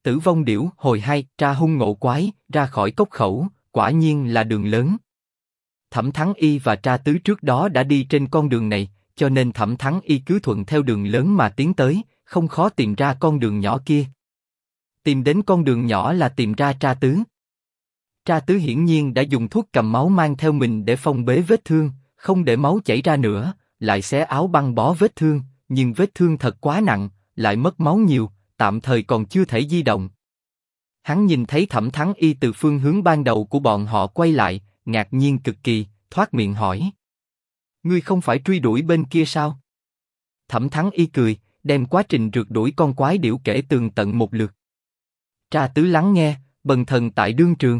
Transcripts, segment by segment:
Tử vong điểu hồi 2, tra hung ngộ quái, ra khỏi cốc khẩu, quả nhiên là đường lớn. Thẩm Thắng Y và Tra Tứ trước đó đã đi trên con đường này, cho nên Thẩm Thắng Y cứ thuận theo đường lớn mà tiến tới, không khó tìm ra con đường nhỏ kia. Tìm đến con đường nhỏ là tìm ra Tra Tứ. Tra Tứ hiển nhiên đã dùng thuốc cầm máu mang theo mình để phong bế vết thương, không để máu chảy ra nữa, lại xé áo băng bó vết thương, nhưng vết thương thật quá nặng, lại mất máu nhiều, tạm thời còn chưa thể di động. Hắn nhìn thấy Thẩm Thắng Y từ phương hướng ban đầu của bọn họ quay lại, ngạc nhiên cực kỳ, thoát miệng hỏi: ngươi không phải truy đuổi bên kia sao? Thẩm Thắng Y cười, đem quá trình rượt đuổi con quái điểu kể tường tận một lượt. Tra Tứ lắng nghe, bần thần tại đương trường.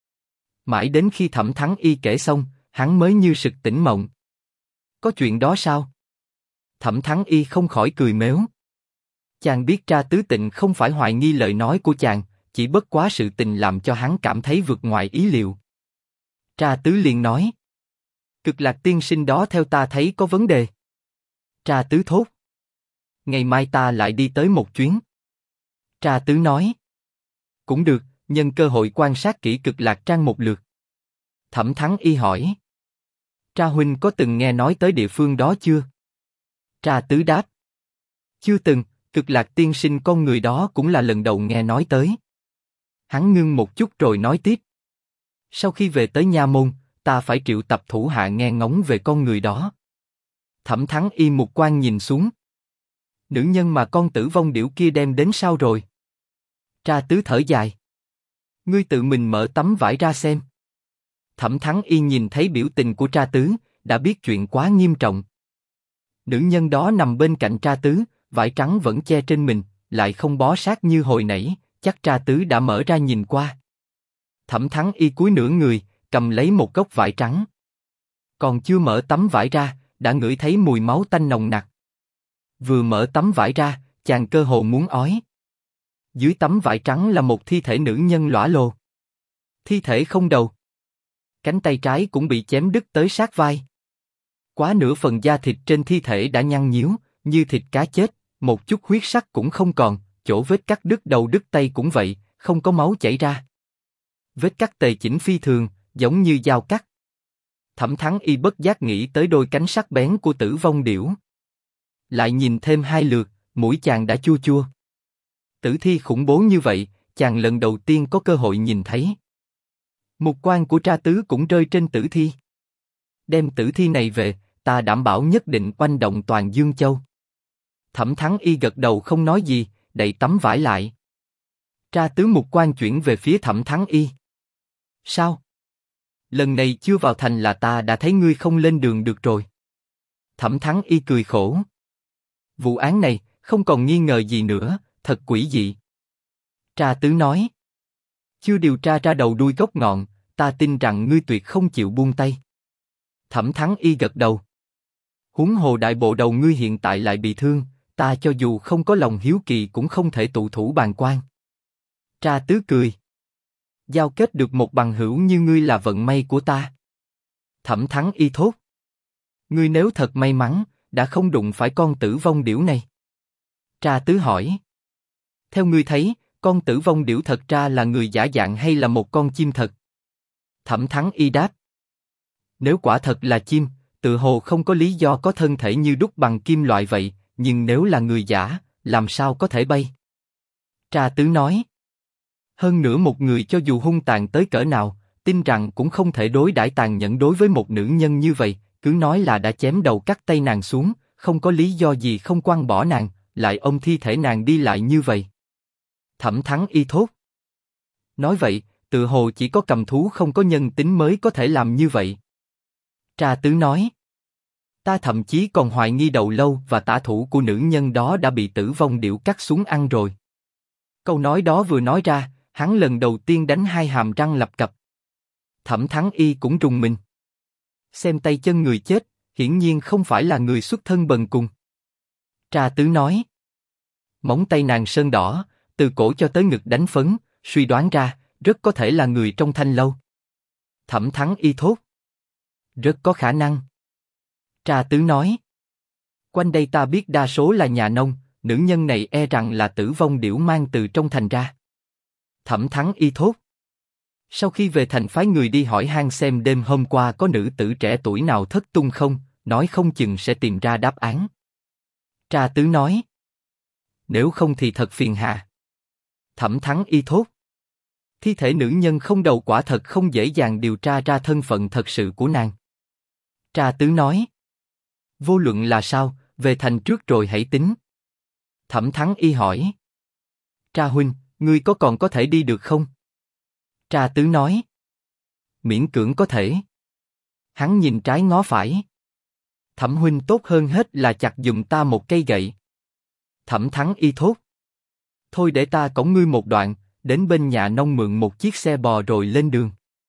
Mãi đến khi Thẩm Thắng Y kể xong, hắn mới như sực tỉnh mộng. Có chuyện đó sao? Thẩm Thắng Y không khỏi cười mếu. Chàng biết Tra Tứ Tịnh không phải hoài nghi lời nói của chàng, chỉ bất quá sự tình làm cho hắn cảm thấy vượt ngoài ý liệu. Tra Tứ liền nói: Cực Lạc tiên sinh đó theo ta thấy có vấn đề. Tra Tứ thốt: ngày mai ta lại đi tới một chuyến. Tra Tứ nói: cũng được, nhân cơ hội quan sát kỹ Cực Lạc Trang một lượt. Thẩm Thắng Y hỏi: Tra huynh có từng nghe nói tới địa phương đó chưa? Tra Tứ đáp: chưa từng, Cực Lạc tiên sinh con người đó cũng là lần đầu nghe nói tới. Hắn ngưng một chút rồi nói tiếp: sau khi về tới nha môn, ta phải triệu tập thủ hạ nghe ngóng về con người đó. Thẩm Thắng Y mục quan nhìn xuống. Nữ nhân mà con tử vong điểu kia đem đến sao rồi? Tra Tứ thở dài: ngươi tự mình mở tấm vải ra xem. Thẩm Thắng Y nhìn thấy biểu tình của Tra Tứ, đã biết chuyện quá nghiêm trọng. Nữ nhân đó nằm bên cạnh Tra Tứ, vải trắng vẫn che trên mình, lại không bó sát như hồi nãy, chắc Tra Tứ đã mở ra nhìn qua. Thẩm Thắng Y cúi nửa người, cầm lấy một góc vải trắng. Còn chưa mở tấm vải ra, đã ngửi thấy mùi máu tanh nồng nặc. Vừa mở tấm vải ra, chàng cơ hồ muốn ói. Dưới tấm vải trắng là một thi thể nữ nhân lõa lồ. Thi thể không đầu. Cánh tay trái cũng bị chém đứt tới sát vai. Quá nửa phần da thịt trên thi thể đã nhăn nhíu, như thịt cá chết, một chút huyết sắc cũng không còn, chỗ vết cắt đứt đầu đứt tay cũng vậy, không có máu chảy ra. Vết cắt tề chỉnh phi thường, giống như dao cắt. Thẩm Thắng Y bất giác nghĩ tới đôi cánh sắc bén của tử vong điểu. Lại nhìn thêm hai lượt, mũi chàng đã chua chua. Tử thi khủng bố như vậy, chàng lần đầu tiên có cơ hội nhìn thấy. Mục quan của Tra Tứ cũng rơi trên tử thi. Đem tử thi này về, ta đảm bảo nhất định oanh động toàn Dương Châu. Thẩm Thắng Y gật đầu không nói gì, đậy tấm vải lại. Tra Tứ mục quan chuyển về phía Thẩm Thắng Y. Sao? Lần này chưa vào thành là ta đã thấy ngươi không lên đường được rồi. Thẩm Thắng Y cười khổ. Vụ án này, không còn nghi ngờ gì nữa, thật quỷ dị. Tra Tứ nói: chưa điều tra ra đầu đuôi gốc ngọn, ta tin rằng ngươi tuyệt không chịu buông tay. Thẩm Thắng Y gật đầu. Huống hồ đại bộ đầu ngươi hiện tại lại bị thương, ta cho dù không có lòng hiếu kỳ cũng không thể tụ thủ bàn quan. Tra Tứ cười. Giao kết được một bằng hữu như ngươi là vận may của ta. Thẩm Thắng Y thốt: ngươi nếu thật may mắn, đã không đụng phải con tử vong điểu này. Tra Tứ hỏi: theo ngươi thấy, con tử vong điểu thật ra là người giả dạng hay là một con chim thật? Thẩm Thắng Y đáp: nếu quả thật là chim, tự hồ không có lý do có thân thể như đúc bằng kim loại vậy, nhưng nếu là người giả, làm sao có thể bay? Tra Tứ nói: hơn nữa một người cho dù hung tàn tới cỡ nào, tin rằng cũng không thể đối đãi tàn nhẫn đối với một nữ nhân như vậy, cứ nói là đã chém đầu cắt tay nàng xuống, không có lý do gì không quăng bỏ nàng, lại ôm thi thể nàng đi lại như vậy. Thẩm Thắng Y thốt: nói vậy, tự hồ chỉ có cầm thú không có nhân tính mới có thể làm như vậy. Tra Tứ nói: ta thậm chí còn hoài nghi đầu lâu và tả thủ của nữ nhân đó đã bị tử vong điểu cắt xuống ăn rồi. Câu nói đó vừa nói ra, hắn lần đầu tiên đánh hai hàm răng lập cập. Thẩm Thắng Y cũng rùng mình. Xem tay chân người chết, hiển nhiên không phải là người xuất thân bần cùng. Tra Tứ nói: móng tay nàng sơn đỏ, từ cổ cho tới ngực đánh phấn, suy đoán ra, rất có thể là người trong thanh lâu. Thẩm Thắng Y thốt: rất có khả năng. Tra Tứ nói: quanh đây ta biết đa số là nhà nông, nữ nhân này e rằng là tử vong điểu mang từ trong thành ra. Thẩm Thắng Y thốt. Sau khi về thành phái người đi hỏi han xem đêm hôm qua có nữ tử trẻ tuổi nào thất tung không, nói không chừng sẽ tìm ra đáp án. Tra Tứ nói. Nếu không thì thật phiền hà. Thẩm Thắng Y thốt. Thi thể nữ nhân không đầu quả thật không dễ dàng điều tra ra thân phận thật sự của nàng. Tra Tứ nói. Vô luận là sao, về thành trước rồi hãy tính. Thẩm Thắng Y hỏi. Tra huynh, ngươi còn có thể đi được không? Tra Tứ nói. Miễn cưỡng có thể. Hắn nhìn trái ngó phải. Thẩm huynh tốt hơn hết là chặt giùm ta một cây gậy. Thẩm Thắng Y thốt. Thôi để ta cõng ngươi một đoạn, đến bên nhà nông mượn một chiếc xe bò rồi lên đường.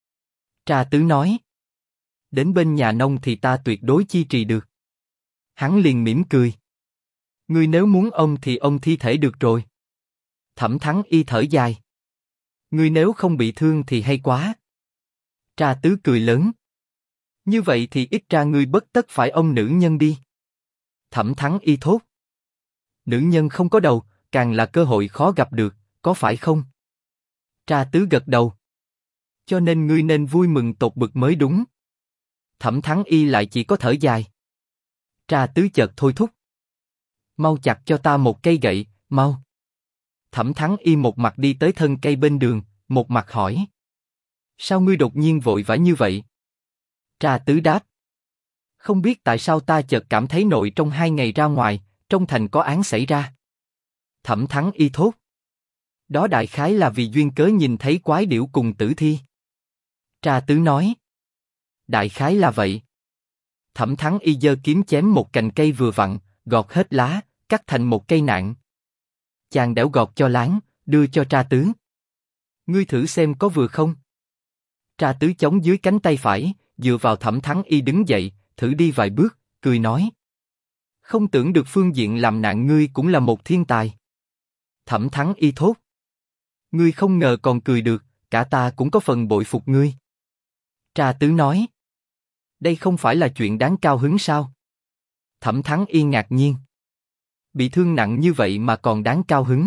Tra Tứ nói. Đến bên nhà nông thì ta tuyệt đối chi trì được. Hắn liền mỉm cười. Ngươi nếu muốn ôm thì ôm thi thể được rồi. Thẩm Thắng Y thở dài. Ngươi nếu không bị thương thì hay quá. Tra Tứ cười lớn. Như vậy thì ít ra ngươi bất tất phải ôm nữ nhân đi. Thẩm Thắng Y thốt. Nữ nhân không có đầu, càng là cơ hội khó gặp được, có phải không? Tra Tứ gật đầu. Cho nên ngươi nên vui mừng tột bực mới đúng. Thẩm Thắng Y lại chỉ có thở dài. Tra Tứ chợt thôi thúc. Mau chặt cho ta một cây gậy, mau. Thẩm Thắng Y một mặt đi tới thân cây bên đường, một mặt hỏi. Sao ngươi đột nhiên vội vã như vậy? Tra Tứ đáp. Không biết tại sao ta chợt cảm thấy nội trong 2 ngày ra ngoài, trong thành có án xảy ra. Thẩm Thắng Y thốt. Đó đại khái là vì duyên cớ nhìn thấy quái điểu cùng tử thi. Tra Tứ nói. Đại khái là vậy. Thẩm Thắng Y giơ kiếm chém một cành cây vừa vặn, gọt hết lá, cắt thành một cây nạng. Chàng đẽo gọt cho láng, đưa cho Tra Tứ. Ngươi thử xem có vừa không? Tra Tứ chống dưới cánh tay phải, dựa vào Thẩm Thắng Y đứng dậy, thử đi vài bước, cười nói. Không tưởng được phương diện làm nạn ngươi cũng là một thiên tài. Thẩm Thắng Y thốt. Ngươi không ngờ còn cười được, cả ta cũng có phần bội phục ngươi. Tra Tứ nói. Đây không phải là chuyện đáng cao hứng sao? Thẩm Thắng Y ngạc nhiên. Bị thương nặng như vậy mà còn đáng cao hứng.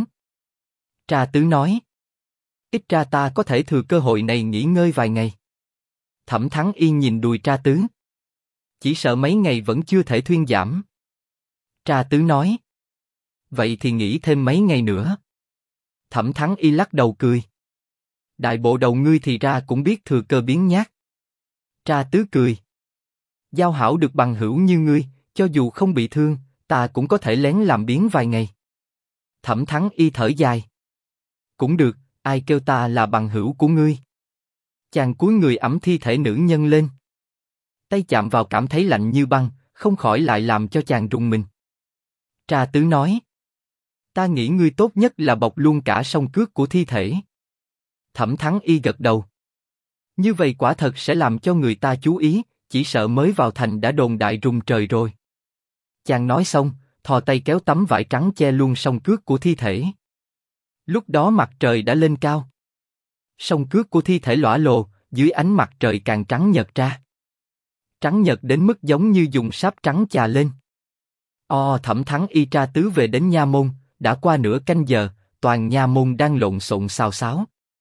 Tra Tứ nói. Ít ra ta có thể thừa cơ hội này nghỉ ngơi vài ngày. Thẩm Thắng Y nhìn đùi Tra Tứ. Chỉ sợ mấy ngày vẫn chưa thể thuyên giảm. Tra Tứ nói. Vậy thì nghỉ thêm mấy ngày nữa. Thẩm Thắng Y lắc đầu cười. Đại bộ đầu ngươi thì ra cũng biết thừa cơ biến nhát. Tra Tứ cười. Giao hảo được bằng hữu như ngươi, cho dù không bị thương, ta cũng có thể lén làm biếng vài ngày. Thẩm Thắng Y thở dài. Cũng được, ai kêu ta là bằng hữu của ngươi. Chàng cúi người ẵm thi thể nữ nhân lên. Tay chạm vào cảm thấy lạnh như băng, không khỏi lại làm cho chàng rùng mình. Tra Tứ nói. Ta nghĩ ngươi tốt nhất là bọc luôn cả song cước của thi thể. Thẩm Thắng Y gật đầu. Như vậy quả thật sẽ làm cho người ta chú ý, chỉ sợ mới vào thành đã đồn đại rùng trời rồi. Chàng nói xong, thò tay kéo tấm vải trắng che luôn song cước của thi thể. Lúc đó mặt trời đã lên cao. Song cước của thi thể lõa lồ, dưới ánh mặt trời càng trắng nhợt ra. Trắng nhợt đến mức giống như dùng sáp trắng chà lên. Thẩm Thắng Y Tra Tứ về đến nha môn, đã qua nửa canh giờ, toàn nha môn đang lộn xộn xào xáo.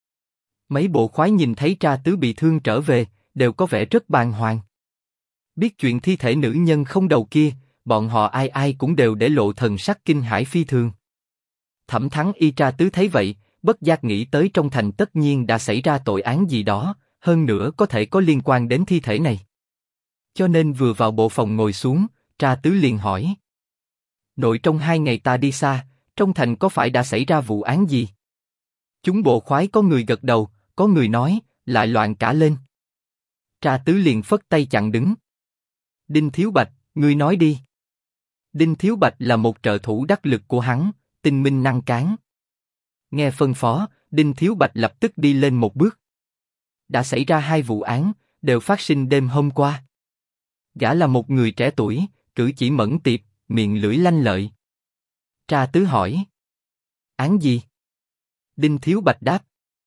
Mấy bộ khoái nhìn thấy Tra Tứ bị thương trở về, đều có vẻ rất bàng hoàng. Biết chuyện thi thể nữ nhân không đầu kia, bọn họ ai ai cũng đều để lộ thần sắc kinh hãi phi thường. Thẩm Thắng Y Tra Tứ thấy vậy, bất giác nghĩ tới trong thành tất nhiên đã xảy ra tội án gì đó, hơn nữa có thể có liên quan đến thi thể này. Cho nên vừa vào bộ phòng ngồi xuống, Tra Tứ liền hỏi. Nội trong 2 ngày ta đi xa, trong thành có phải đã xảy ra vụ án gì? Chúng bộ khoái có người gật đầu, có người nói, lại loạn cả lên. Tra Tứ liền phất tay chặn đứng. Đinh Thiếu Bạch, ngươi nói đi. Đinh Thiếu Bạch là một trợ thủ đắc lực của hắn, tinh minh năng cán. Nghe phân phó, Đinh Thiếu Bạch lập tức đi lên một bước. Đã xảy ra 2 vụ án, đều phát sinh đêm hôm qua. Gã là một người trẻ tuổi, cử chỉ mẫn tiệp, miệng lưỡi lanh lợi. Tra Tứ hỏi. Án gì? Đinh Thiếu Bạch đáp.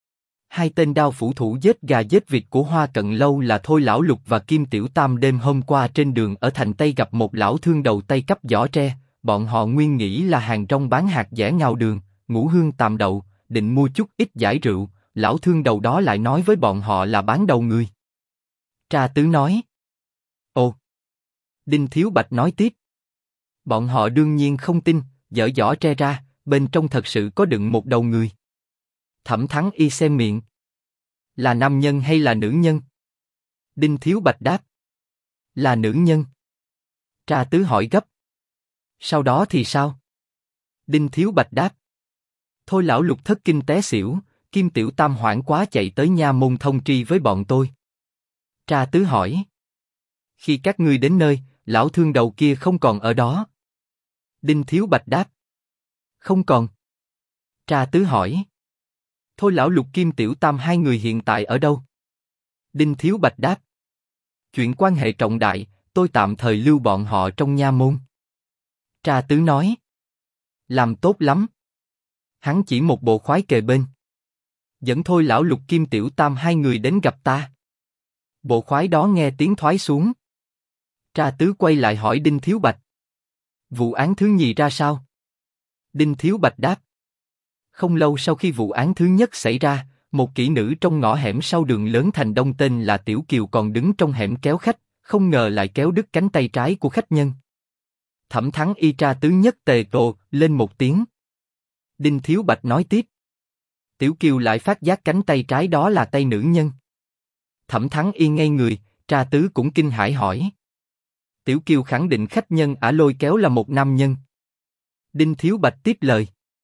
2 tên đao phủ thủ giết gà giết vịt của Hoa Cận Lâu là Thôi Lão Lục và Kim Tiểu Tam đêm hôm qua trên đường ở thành Tây gặp một lão thương đầu tay cắp giỏ tre, bọn họ nguyên nghĩ là hàng rong bán hạt dẻ ngào đường, ngũ hương tàm đậu, định mua chút ít giải rượu, lão thương đầu đó lại nói với bọn họ là bán đầu người. Tra Tứ nói. Ồ. Đinh Thiếu Bạch nói tiếp. Bọn họ đương nhiên không tin, dở giỏ tre ra, bên trong thật sự có đựng một đầu người. Thẩm Thắng Y xem miệng. Là nam nhân hay là nữ nhân? Đinh Thiếu Bạch đáp. Là nữ nhân. Tra Tứ hỏi gấp. Sau đó thì sao? Đinh Thiếu Bạch đáp. Thôi lão Lục thất kinh té xỉu, Kim Tiểu Tam hoảng quá chạy tới nha môn thông tri với bọn tôi. Tra Tứ hỏi. Khi các ngươi đến nơi, lão thương đầu kia không còn ở đó. Đinh Thiếu Bạch đáp. Không còn. Tra Tứ hỏi. Thôi lão Lục Kim Tiểu Tam hai người hiện tại ở đâu? Đinh Thiếu Bạch đáp. Chuyện quan hệ trọng đại, tôi tạm thời lưu bọn họ trong nha môn. Tra Tứ nói. Làm tốt lắm. Hắn chỉ một bộ khoái kề bên. Dẫn thôi lão Lục Kim Tiểu Tam hai người đến gặp ta. Bộ khoái đó nghe tiếng thoái xuống. Tra Tứ quay lại hỏi Đinh Thiếu Bạch. Vụ án thứ nhì ra sao? Đinh Thiếu Bạch đáp. Không lâu sau khi vụ án thứ nhất xảy ra, một kỹ nữ trong ngõ hẻm sau đường lớn thành Đông tên là Tiểu Kiều còn đứng trong hẻm kéo khách, không ngờ lại kéo đứt cánh tay trái của khách nhân. Thẩm Thắng Y Tra Tứ nhất tề ồ lên một tiếng. Đinh Thiếu Bạch nói tiếp. Tiểu Kiều lại phát giác cánh tay trái đó là tay nữ nhân. Thẩm Thắng Y ngây người, Tra Tứ cũng kinh hãi hỏi. Tiểu Kiều khẳng định khách nhân ả lôi kéo là một nam nhân. Đinh Thiếu Bạch tiếp lời.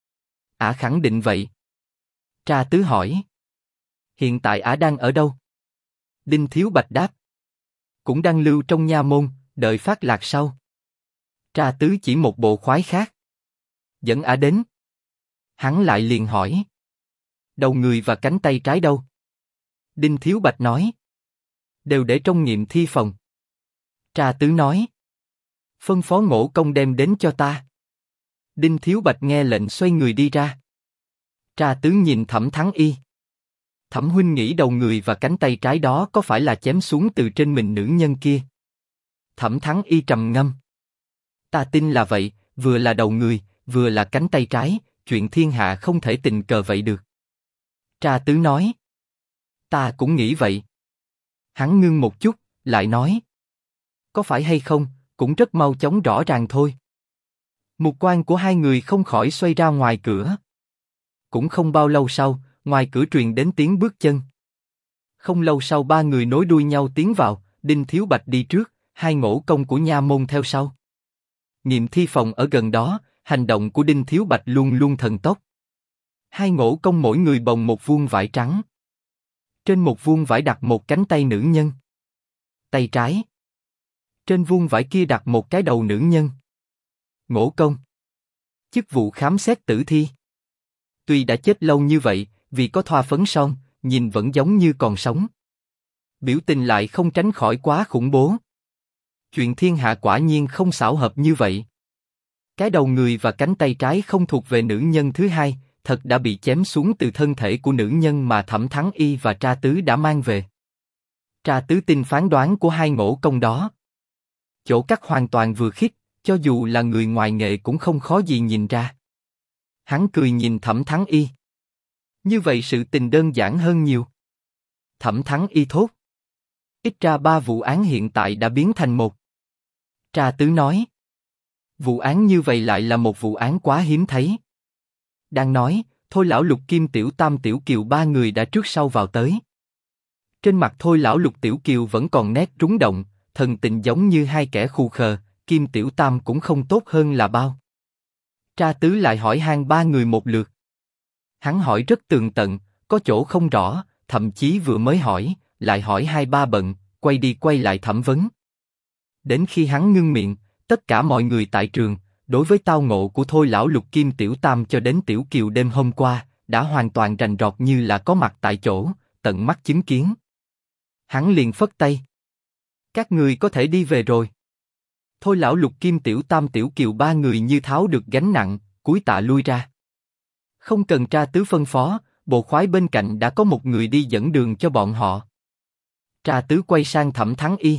Ả khẳng định vậy. Tra Tứ hỏi. Hiện tại ả đang ở đâu? Đinh Thiếu Bạch đáp. Cũng đang lưu trong nha môn, đợi phát lạc sau. Tra Tứ chỉ một bộ khoái khác. Dẫn ả đến. Hắn lại liền hỏi. Đầu người và cánh tay trái đâu? Đinh Thiếu Bạch nói. Đều để trong nghiệm thi phòng. Tra Tứ nói. Phân phó Ngỗ Công đem đến cho ta. Đinh Thiếu Bạch nghe lệnh xoay người đi ra. Tra Tứ nhìn Thẩm Thắng Y. Thẩm huynh nghĩ đầu người và cánh tay trái đó có phải là chém xuống từ trên mình nữ nhân kia? Thẩm Thắng Y trầm ngâm. Ta tin là vậy, vừa là đầu người, vừa là cánh tay trái, chuyện thiên hạ không thể tình cờ vậy được. Tra Tứ nói. Ta cũng nghĩ vậy. Hắn ngưng một chút, lại nói. Có phải hay không, cũng rất mau chóng rõ ràng thôi. Mục quan của hai người không khỏi xoay ra ngoài cửa. Cũng không bao lâu sau, ngoài cửa truyền đến tiếng bước chân. Không lâu sau ba người nối đuôi nhau tiến vào, Đinh Thiếu Bạch đi trước, hai Ngỗ Công của nha môn theo sau. Nghiệm thi phòng ở gần đó, hành động của Đinh Thiếu Bạch luôn luôn thần tốc. Hai Ngỗ Công mỗi người bồng một vuông vải trắng. Trên một vuông vải đặt một cánh tay nữ nhân. Tay trái. Trên vuông vải kia đặt một cái đầu nữ nhân. Ngỗ Công. Chức vụ khám xét tử thi. Tuy đã chết lâu như vậy, vì có thoa phấn son, nhìn vẫn giống như còn sống. Biểu tình lại không tránh khỏi quá khủng bố. Chuyện thiên hạ quả nhiên không xảo hợp như vậy. Cái đầu người và cánh tay trái không thuộc về nữ nhân thứ hai, thật đã bị chém xuống từ thân thể của nữ nhân mà Thẩm Thắng Y và Tra Tứ đã mang về. Tra Tứ tin phán đoán của hai Ngỗ Công đó. Chỗ cắt hoàn toàn vừa khít, cho dù là người ngoài nghề cũng không khó gì nhìn ra. Hắn cười nhìn Thẩm Thắng Y. Như vậy sự tình đơn giản hơn nhiều. Thẩm Thắng Y thốt. Ít ra ba vụ án hiện tại đã biến thành một. Tra Tứ nói. Vụ án như vậy lại là một vụ án quá hiếm thấy. Đang nói, Thôi lão Lục Kim Tiểu Tam Tiểu Kiều ba người đã trước sau vào tới. Trên mặt Thôi lão Lục Tiểu Kiều vẫn còn nét rúng động, thần tình giống như hai kẻ khù khờ, Kim Tiểu Tam cũng không tốt hơn là bao. Tra Tứ lại hỏi han ba người một lượt. Hắn hỏi rất tường tận, có chỗ không rõ, thậm chí vừa mới hỏi, lại hỏi hai ba bận, quay đi quay lại thẩm vấn. Đến khi hắn ngưng miệng, tất cả mọi người tại trường, đối với tao ngộ của Thôi lão Lục Kim Tiểu Tam cho đến Tiểu Kiều đêm hôm qua, đã hoàn toàn rành rọt như là có mặt tại chỗ, tận mắt chứng kiến. Hắn liền phất tay. Các người có thể đi về rồi. Thôi lão Lục Kim Tiểu Tam Tiểu Kiều ba người như tháo được gánh nặng, cúi tạ lui ra. Không cần Tra Tứ phân phó, bộ khoái bên cạnh đã có một người đi dẫn đường cho bọn họ. Tra Tứ quay sang Thẩm Thắng Y.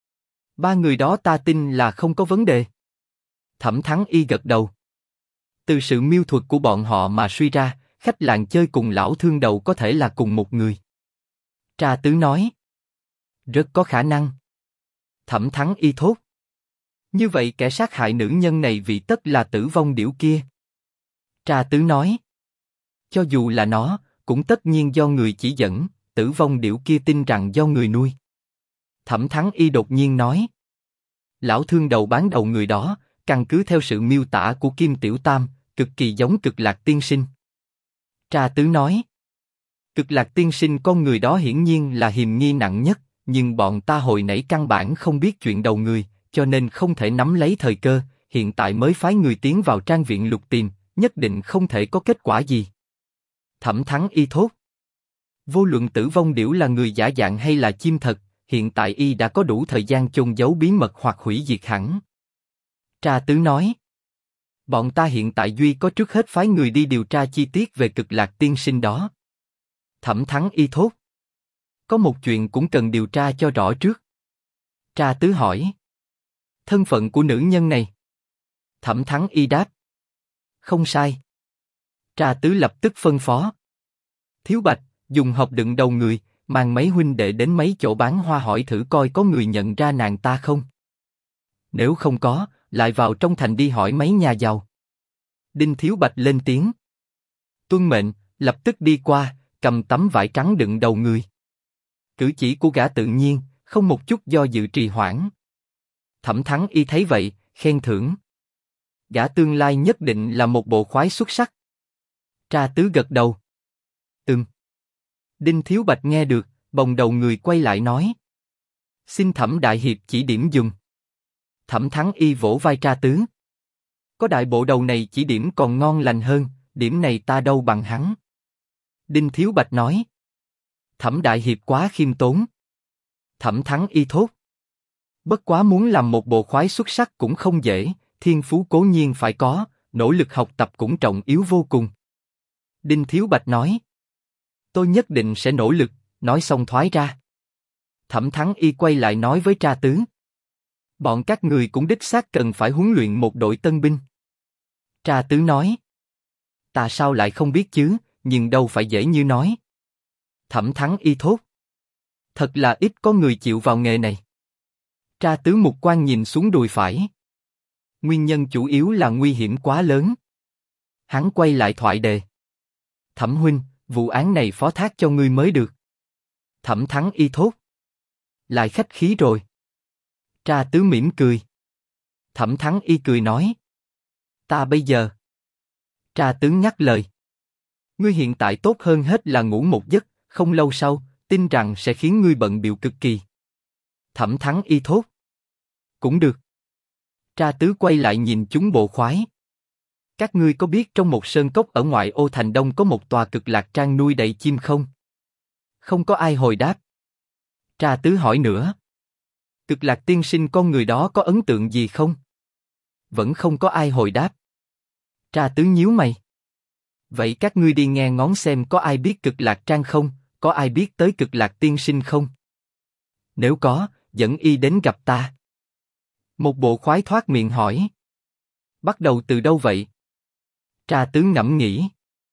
Ba người đó ta tin là không có vấn đề. Thẩm Thắng Y gật đầu. Từ sự miêu thuật của bọn họ mà suy ra, khách làng chơi cùng lão thương đầu có thể là cùng một người. Tra Tứ nói. Rất có khả năng. Thẩm Thắng Y thốt. Như vậy kẻ sát hại nữ nhân này vị tất là Tử Vong Điểu kia. Tra Tứ nói. Cho dù là nó, cũng tất nhiên do người chỉ dẫn, Tử Vong Điểu kia tin rằng do người nuôi. Thẩm Thắng Y đột nhiên nói. Lão thương đầu bán đầu người đó, căn cứ theo sự miêu tả của Kim Tiểu Tam, cực kỳ giống Cực Lạc tiên sinh. Tra Tứ nói. Cực Lạc tiên sinh con người đó hiển nhiên là hiềm nghi nặng nhất, nhưng bọn ta hồi nãy căn bản không biết chuyện đầu người, cho nên không thể nắm lấy thời cơ, hiện tại mới phái người tiến vào trang viện lục tìm, nhất định không thể có kết quả gì. Thẩm Thắng Y thốt. Vô luận Tử Vong Điểu là người giả dạng hay là chim thật, hiện tại y đã có đủ thời gian chôn giấu bí mật hoặc hủy diệt hẳn. Tra Tứ nói. Bọn ta hiện tại duy có trước hết phái người đi điều tra chi tiết về Cực Lạc tiên sinh đó. Thẩm Thắng Y thốt. Có một chuyện cũng cần điều tra cho rõ trước. Tra Tứ hỏi. Thân phận của nữ nhân này. Thẩm Thắng Y đáp. Không sai. Tra Tứ lập tức phân phó. Thiếu Bạch, dùng hộp đựng đầu người, mang mấy huynh đệ đến mấy chỗ bán hoa hỏi thử coi có người nhận ra nàng ta không. Nếu không có, lại vào trong thành đi hỏi mấy nhà giàu. Đinh Thiếu Bạch lên tiếng. Tuân mệnh, lập tức đi qua, cầm tấm vải trắng đựng đầu người. Cử chỉ của gã tự nhiên, không một chút do dự trì hoãn. Thẩm Thắng Y thấy vậy, khen thưởng. Gã tương lai nhất định là một bộ khoái xuất sắc. Tra Tứ gật đầu. Đinh Thiếu Bạch nghe được, bồng đầu người quay lại nói. Xin Thẩm đại hiệp chỉ điểm dùng. Thẩm Thắng Y vỗ vai Tra Tứ. Có đại bộ đầu này chỉ điểm còn ngon lành hơn, điểm này ta đâu bằng hắn. Đinh Thiếu Bạch nói. Thẩm đại hiệp quá khiêm tốn. Thẩm Thắng Y thốt. Bất quá muốn làm một bộ khoái xuất sắc cũng không dễ, thiên phú cố nhiên phải có, nỗ lực học tập cũng trọng yếu vô cùng. Đinh Thiếu Bạch nói. Tôi nhất định sẽ nỗ lực, nói xong thoái ra. Thẩm Thắng Y quay lại nói với Tra Tứ. Bọn các người cũng đích xác cần phải huấn luyện một đội tân binh. Tra Tứ nói. Ta sao lại không biết chứ, nhưng đâu phải dễ như nói. Thẩm Thắng Y thốt. Thật là ít có người chịu vào nghề này. Tra Tứ mục quan nhìn xuống đùi phải. Nguyên nhân chủ yếu là nguy hiểm quá lớn. Hắn quay lại thoại đề. Thẩm huynh, vụ án này phó thác cho ngươi mới được. Thẩm Thắng Y thốt. Lại khách khí rồi. Tra Tứ mỉm cười. Thẩm Thắng Y cười nói. Ta bây giờ. Tra Tứ nhắc lời. Ngươi hiện tại tốt hơn hết là ngủ một giấc, không lâu sau, tin rằng sẽ khiến ngươi bận bịu cực kỳ. Thẩm Thắng Y thốt. Cũng được. Tra Tứ quay lại nhìn chúng bộ khoái. Các ngươi có biết trong một sơn cốc ở ngoại ô thành Đông có một tòa Cực Lạc trang nuôi đầy chim không? Không có ai hồi đáp. Tra Tứ hỏi nữa. Cực Lạc tiên sinh con người đó có ấn tượng gì không? Vẫn không có ai hồi đáp. Tra Tứ nhíu mày. Vậy các ngươi đi nghe ngóng xem có ai biết Cực Lạc trang không, có ai biết tới Cực Lạc tiên sinh không? Nếu có, dẫn y đến gặp ta. Một bộ khoái thoát miệng hỏi. Bắt đầu từ đâu vậy? Tra Tứ ngẫm nghĩ.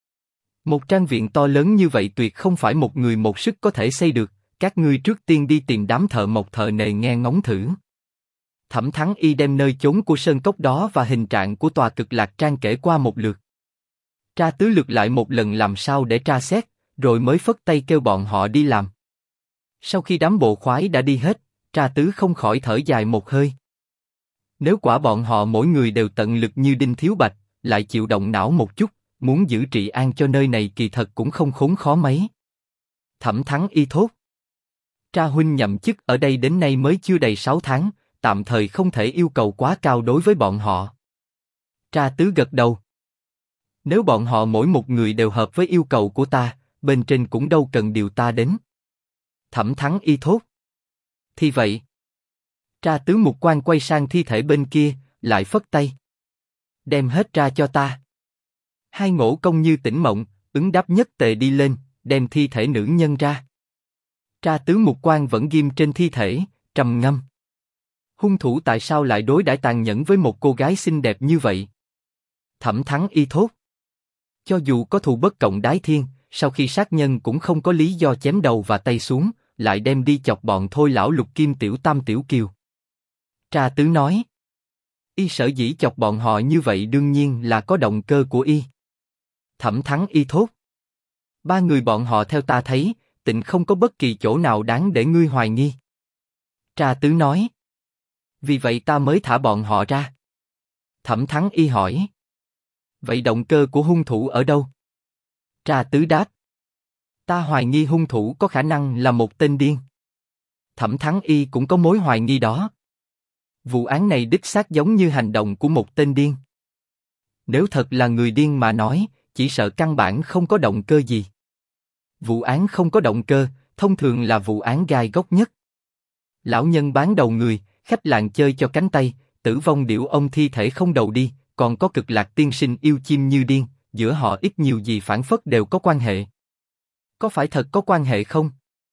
Một trang viện to lớn như vậy tuyệt không phải một người một sức có thể xây được, các ngươi trước tiên đi tìm đám thợ mộc thợ nề nghe ngóng thử. Thẩm Thắng Y đem nơi chốn của sơn cốc đó và hình trạng của tòa Cực Lạc trang kể qua một lượt. Tra Tứ lược lại một lần làm sao để tra xét, rồi mới phất tay kêu bọn họ đi làm. Sau khi đám bộ khoái đã đi hết, Tra Tứ không khỏi thở dài một hơi. Nếu quả bọn họ mỗi người đều tận lực như Đinh Thiếu Bạch, lại chịu động não một chút, muốn giữ trị an cho nơi này kỳ thật cũng không khốn khó mấy. Thẩm Thắng Y thốt. Tra huynh nhậm chức ở đây đến nay mới chưa đầy 6 tháng, tạm thời không thể yêu cầu quá cao đối với bọn họ. Tra Tứ gật đầu. Nếu bọn họ mỗi một người đều hợp với yêu cầu của ta, bên trên cũng đâu cần điều ta đến. Thẩm Thắng Y thốt. Thì vậy. Tra Tứ mục quan quay sang thi thể bên kia, lại phất tay. Đem hết ra cho ta. Hai ngỗ công như tỉnh mộng, ứng đáp nhất tề đi lên, đem thi thể nữ nhân ra. Tra Tứ mục quan vẫn ghim trên thi thể, trầm ngâm. Hung thủ tại sao lại đối đãi tàn nhẫn với một cô gái xinh đẹp như vậy? Thẩm Thắng Y thốt. Cho dù có thù bất cộng đái thiên, sau khi sát nhân cũng không có lý do chém đầu và tay xuống, lại đem đi chọc bọn Thôi lão Lục Kim Tiểu Tam Tiểu Kiều. Tra Tứ nói. Y sở dĩ chọc bọn họ như vậy đương nhiên là có động cơ của y. Thẩm Thắng Y thốt. Ba người bọn họ theo ta thấy, tịnh không có bất kỳ chỗ nào đáng để ngươi hoài nghi. Tra Tứ nói. Vì vậy ta mới thả bọn họ ra. Thẩm Thắng Y hỏi. Vậy động cơ của hung thủ ở đâu? Tra Tứ đáp. Ta hoài nghi hung thủ có khả năng là một tên điên. Thẩm Thắng Y cũng có mối hoài nghi đó. Vụ án này đích xác giống như hành động của một tên điên. Nếu thật là người điên mà nói, chỉ sợ căn bản không có động cơ gì. Vụ án không có động cơ, thông thường là vụ án gai góc nhất. Lão nhân bán đầu người, khách làng chơi cho cánh tay, tử vong điểu ông thi thể không đầu đi, còn có Cực Lạc tiên sinh yêu chim như điên, giữa họ ít nhiều gì phản phất đều có quan hệ. Có phải thật có quan hệ không?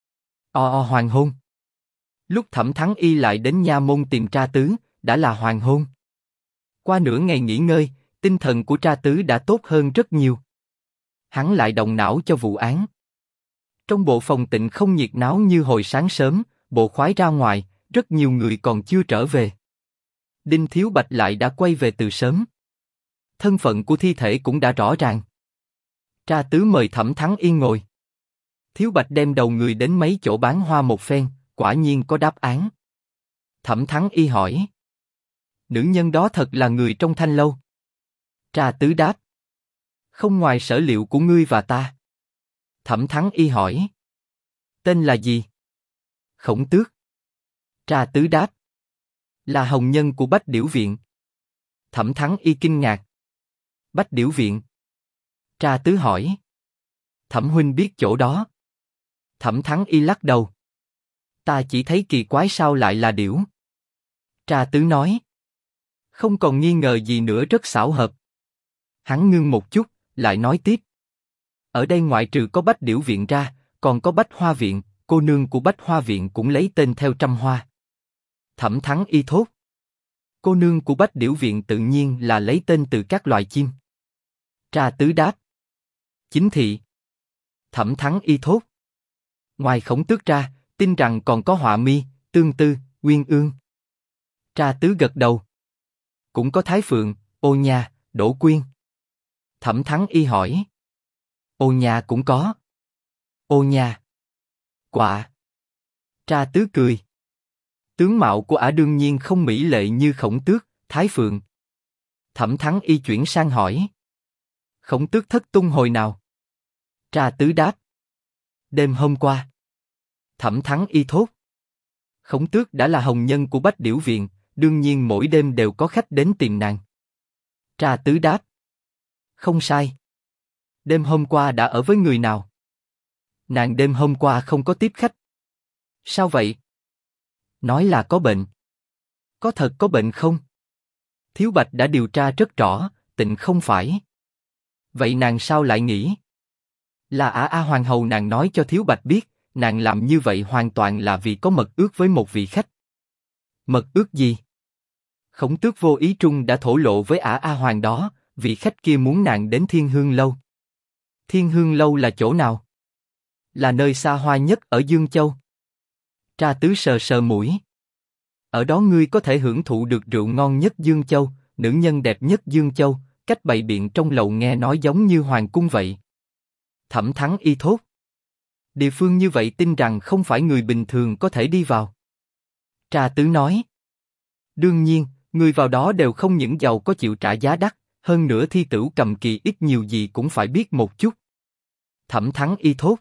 Hoàng hôn. Lúc Thẩm Thắng Y lại đến nha môn tìm Tra Tứ, đã là hoàng hôn. Qua nửa ngày nghỉ ngơi, tinh thần của Tra Tứ đã tốt hơn rất nhiều. Hắn lại động não cho vụ án. Trong bộ phòng tịnh không nhiệt náo như hồi sáng sớm, bộ khoái ra ngoài, rất nhiều người còn chưa trở về. Đinh Thiếu Bạch lại đã quay về từ sớm. Thân phận của thi thể cũng đã rõ ràng. Tra Tứ mời Thẩm Thắng Y ngồi. Thiếu Bạch đem đầu người đến mấy chỗ bán hoa một phen, quả nhiên có đáp án. Thẩm Thắng Y hỏi. Nữ nhân đó thật là người trong Thanh lâu? Tra Tứ đáp. Không ngoài sở liệu của ngươi và ta. Thẩm Thắng Y hỏi. Tên là gì? Khổng Tước. Tra Tứ đáp. Là hồng nhân của Bách Điểu Viện. Thẩm Thắng Y kinh ngạc. Bách Điểu Viện. Tra Tứ hỏi. Thẩm huynh biết chỗ đó? Thẩm Thắng Y lắc đầu. Ta chỉ thấy kỳ quái sao lại là điểu. Tra Tứ nói. Không còn nghi ngờ gì nữa, rất xảo hợp. Hắn ngưng một chút, lại nói tiếp. Ở đây ngoại trừ có Bách Điểu Viện ra, còn có Bách Hoa Viện, cô nương của Bách Hoa Viện cũng lấy tên theo trăm hoa. Thẩm Thắng Y thốt. Cô nương của Bách Điểu Viện tự nhiên là lấy tên từ các loài chim. Tra Tứ đáp. Chính thị. Thẩm Thắng Y thốt. Ngoài Khổng Tước ra, tin rằng còn có Họa Mi, Tương Tư, Uyên Ương. Tra Tứ gật đầu. Cũng có Thái Phượng, Ô Nha, Đỗ Quyên. Thẩm Thắng Y hỏi. Ô Nha cũng có. Ô Nha. Quạ. Tra Tứ cười. Tướng mạo của ả đương nhiên không mỹ lệ như Khổng Tước, Thái Phượng. Thẩm Thắng Y chuyển sang hỏi. Khổng Tước thất tung hồi nào? Tra Tứ đáp. Đêm hôm qua. Thẩm Thắng Y thốt. Khổng Tước đã là hồng nhân của Bách Điểu Viện, đương nhiên mỗi đêm đều có khách đến tìm nàng. Tra Tứ đáp. Không sai. Đêm hôm qua đã ở với người nào? Nàng đêm hôm qua không có tiếp khách. Sao vậy? Nói là có bệnh. Có thật có bệnh không? Thiếu Bạch đã điều tra rất rõ, tịnh không phải. Vậy nàng sao lại nghĩ? Là Ả Hoàng hầu nàng nói cho Thiếu Bạch biết, nàng làm như vậy hoàn toàn là vì có mật ước với một vị khách. Mật ước gì? Khổng Tước vô ý trung đã thổ lộ với Ả Hoàng đó, vị khách kia muốn nàng đến Thiên Hương Lâu. Thiên Hương Lâu là chỗ nào? Là nơi xa hoa nhất ở Dương Châu. Tra Tứ sờ sờ mũi. Ở đó ngươi có thể hưởng thụ được rượu ngon nhất Dương Châu, nữ nhân đẹp nhất Dương Châu, cách bày biện trong lầu nghe nói giống như hoàng cung vậy. Thẩm Thắng Y thốt. Địa phương như vậy tin rằng không phải người bình thường có thể đi vào. Tra Tứ nói. Đương nhiên, người vào đó đều không những giàu có chịu trả giá đắt, hơn nữa thi tửu cầm kỳ ít nhiều gì cũng phải biết một chút. Thẩm Thắng Y thốt.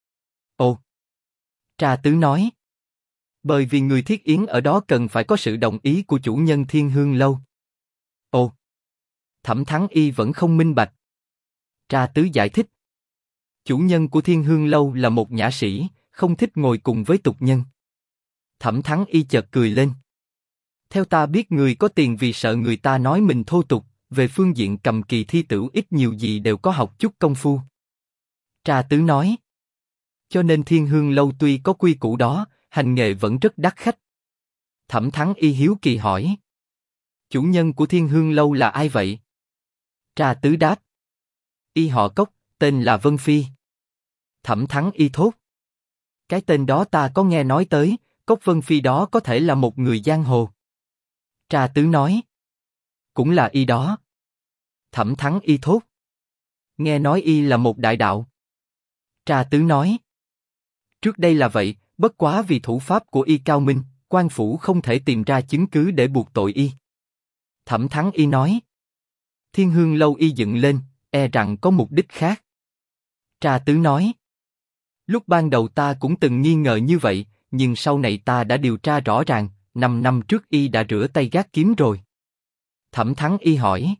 Ồ. Tra Tứ nói. Bởi vì người thiết yến ở đó cần phải có sự đồng ý của chủ nhân Thiên Hương Lâu. Ồ. Thẩm Thắng Y vẫn không minh bạch. Tra Tứ giải thích. Chủ nhân của Thiên Hương Lâu là một nhã sĩ, không thích ngồi cùng với tục nhân. Thẩm Thắng Y chợt cười lên. Theo ta biết người có tiền vì sợ người ta nói mình thô tục, về phương diện cầm kỳ thi tửu ít nhiều gì đều có học chút công phu. Tra Tứ nói. Cho nên Thiên Hương Lâu tuy có quy củ đó, hành nghề vẫn rất đắt khách. Thẩm Thắng Y hiếu kỳ hỏi. Chủ nhân của Thiên Hương Lâu là ai vậy? Tra Tứ đáp. Y họ Cốc, tên là Vân Phi. Thẩm Thắng Y thốt. Cái tên đó ta có nghe nói tới, Cốc Vân Phi đó có thể là một người giang hồ. Tra Tứ nói. Cũng là y đó. Thẩm Thắng Y thốt. Nghe nói y là một đại đạo. Tra Tứ nói. Trước đây là vậy, bất quá vì thủ pháp của y cao minh, quan phủ không thể tìm ra chứng cứ để buộc tội y. Thẩm Thắng Y nói. Thiên Hương Lâu y dựng lên, e rằng có mục đích khác. Tra Tứ nói. Lúc ban đầu ta cũng từng nghi ngờ như vậy, nhưng sau này ta đã điều tra rõ ràng, 5 năm trước y đã rửa tay gác kiếm rồi. Thẩm Thắng Y hỏi.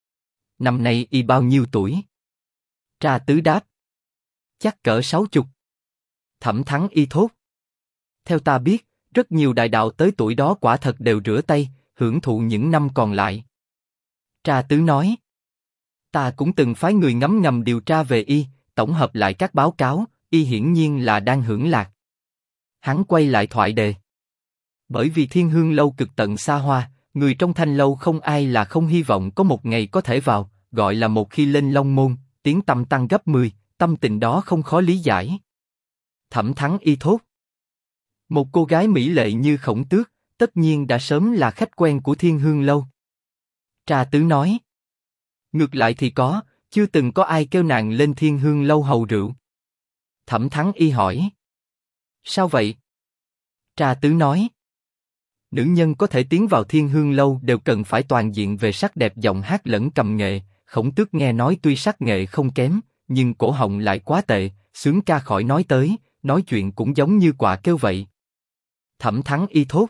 Năm nay y bao nhiêu tuổi? Tra Tứ đáp. Chắc cỡ 60. Thẩm Thắng Y thốt. Theo ta biết, rất nhiều đại đạo tới tuổi đó quả thật đều rửa tay, hưởng thụ những năm còn lại. Tra Tứ nói. Ta cũng từng phái người ngấm ngầm điều tra về y, tổng hợp lại các báo cáo, y hiển nhiên là đang hưởng lạc. Hắn quay lại thoại đề. Bởi vì Thiên Hương Lâu cực tận xa hoa, người trong Thanh Lâu không ai là không hy vọng có một ngày có thể vào, gọi là một khi lên Long Môn, tiếng tăm tăng gấp 10, tâm tình đó không khó lý giải. Thẩm Thắng Y thốt. Một cô gái mỹ lệ như Khổng Tước, tất nhiên đã sớm là khách quen của Thiên Hương Lâu. Tra Tứ nói. Ngược lại thì có, chưa từng có ai kêu nàng lên Thiên Hương Lâu hầu rượu. Thẩm Thắng Y hỏi. Sao vậy? Tra Tứ nói. Nữ nhân có thể tiến vào Thiên Hương Lâu đều cần phải toàn diện về sắc đẹp giọng hát lẫn cầm nghệ, Khổng Tước nghe nói tuy sắc nghệ không kém, nhưng cổ họng lại quá tệ, sướng ca khỏi nói tới, nói chuyện cũng giống như quạ kêu vậy. Thẩm Thắng Y thốt.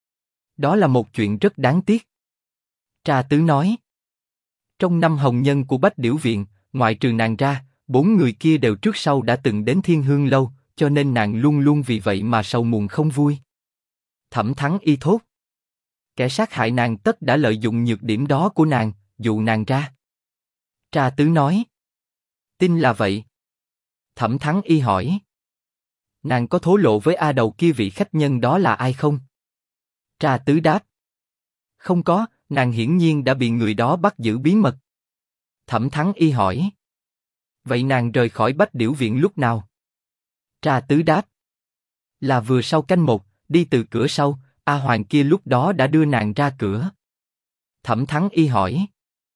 Đó là một chuyện rất đáng tiếc. Tra Tứ nói. Trong 5 hồng nhân của Bách Điểu Viện, ngoại trừ nàng ra, 4 người kia đều trước sau đã từng đến Thiên Hương Lâu, cho nên nàng luôn luôn vì vậy mà sầu muộn không vui. Thẩm Thắng Y thốt. Kẻ sát hại nàng tất đã lợi dụng nhược điểm đó của nàng, dụ nàng ra. Tra Tứ nói. Tin là vậy. Thẩm Thắng Y hỏi. Nàng có thổ lộ với A Đầu kia vị khách nhân đó là ai không? Tra Tứ đáp. Không có, nàng hiển nhiên đã bị người đó bắt giữ bí mật. Thẩm Thắng Y hỏi. Vậy nàng rời khỏi Bách Điểu Viện lúc nào? Tra Tứ đáp. Là vừa sau canh 1, đi từ cửa sau, A Hoàng kia lúc đó đã đưa nàng ra cửa. Thẩm Thắng Y hỏi.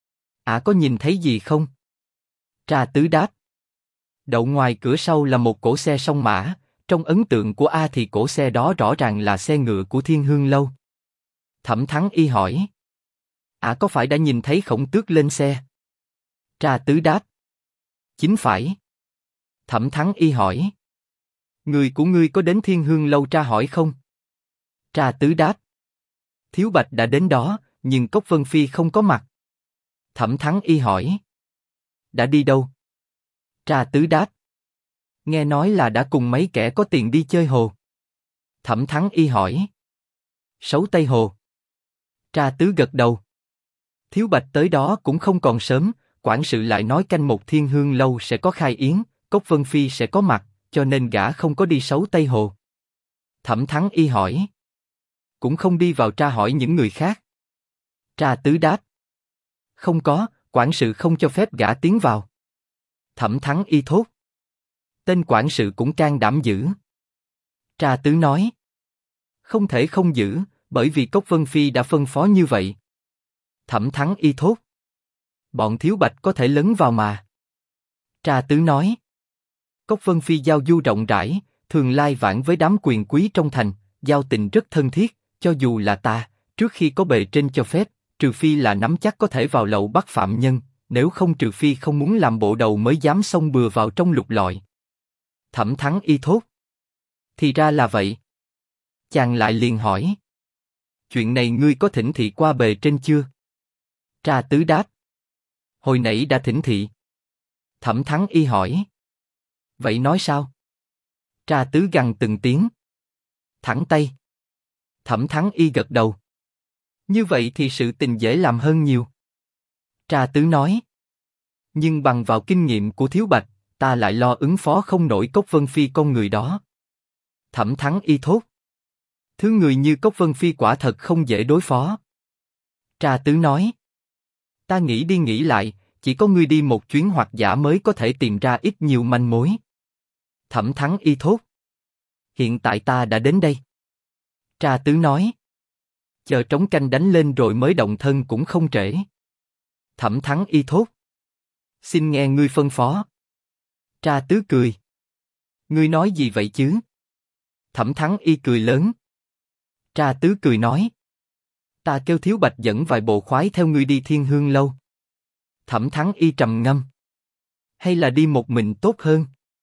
Có nhìn thấy gì không? Tra Tứ đáp. Đậu ngoài cửa sau là một cỗ xe song mã, trong ấn tượng của A thì cỗ xe đó rõ ràng là xe ngựa của Thiên Hương Lâu. Thẩm Thắng Y hỏi. Có phải đã nhìn thấy Khổng Tước lên xe? Tra Tứ đáp. Chính phải. Thẩm Thắng Y hỏi. Người của ngươi có đến Thiên Hương Lâu tra hỏi không? Tra Tứ đáp. Thiếu Bạch đã đến đó, nhưng Cốc Vân Phi không có mặt. Thẩm Thắng Y hỏi. Đã đi đâu? Tra Tứ đáp. Nghe nói là đã cùng mấy kẻ có tiền đi chơi hồ. Thẩm Thắng Y hỏi. Sấu Tây Hồ. Tra Tứ gật đầu. Thiếu Bạch tới đó cũng không còn sớm, quản sự lại nói canh 1 Thiên Hương Lâu sẽ có khai yến, Cốc Vân Phi sẽ có mặt, cho nên gã không có đi Sấu Tây Hồ. Thẩm Thắng Y hỏi. Cũng không đi vào tra hỏi những người khác. Tra Tứ đáp. Không có, quản sự không cho phép gã tiến vào. Thẩm Thắng Y thốt. Tên quản sự cũng can đảm dữ. Tra Tứ nói. Không thể không giữ, bởi vì Cốc Vân Phi đã phân phó như vậy. Thẩm Thắng Y thốt. Bọn Thiếu Bạch có thể lấn vào mà. Tra Tứ nói. Cốc Vân Phi giao du rộng rãi, thường lai vãng với đám quyền quý trong thành, giao tình rất thân thiết, cho dù là ta, trước khi có bề trên cho phép, trừ phi là nắm chắc có thể vào lậu bắt phạm nhân, nếu không trừ phi không muốn làm bộ đầu mới dám xông bừa vào trong lục lọi. Thẩm Thắng Y thốt. Thì ra là vậy. Chàng lại liền hỏi. Chuyện này ngươi có thỉnh thị qua bề trên chưa? Tra Tứ đáp. Hồi nãy đã thỉnh thị. Thẩm Thắng Y hỏi. Vậy nói sao? Tra Tứ gằn từng tiếng. Thẳng tay. Thẩm Thắng Y gật đầu. Như vậy thì sự tình dễ làm hơn nhiều. Tra Tứ nói. Nhưng bằng vào kinh nghiệm của Thiếu Bạch, ta lại lo ứng phó không nổi Cốc Vân Phi con người đó. Thẩm Thắng Y thốt. Thứ người như Cốc Vân Phi quả thật không dễ đối phó. Tra Tứ nói. Ta nghĩ đi nghĩ lại, chỉ có ngươi đi một chuyến hoặc giả mới có thể tìm ra ít nhiều manh mối. Thẩm Thắng Y thốt. Hiện tại ta đã đến đây. Tra Tứ nói. Chờ trống canh đánh lên rồi mới động thân cũng không trễ. Thẩm Thắng Y thốt. Xin nghe ngươi phân phó. Tra Tứ cười. Ngươi nói gì vậy chứ? Thẩm Thắng Y cười lớn. Tra Tứ cười nói. Ta kêu Thiếu Bạch dẫn vài bộ khoái theo ngươi đi Thiên Hương Lâu. Thẩm Thắng Y trầm ngâm. Hay là đi một mình tốt hơn?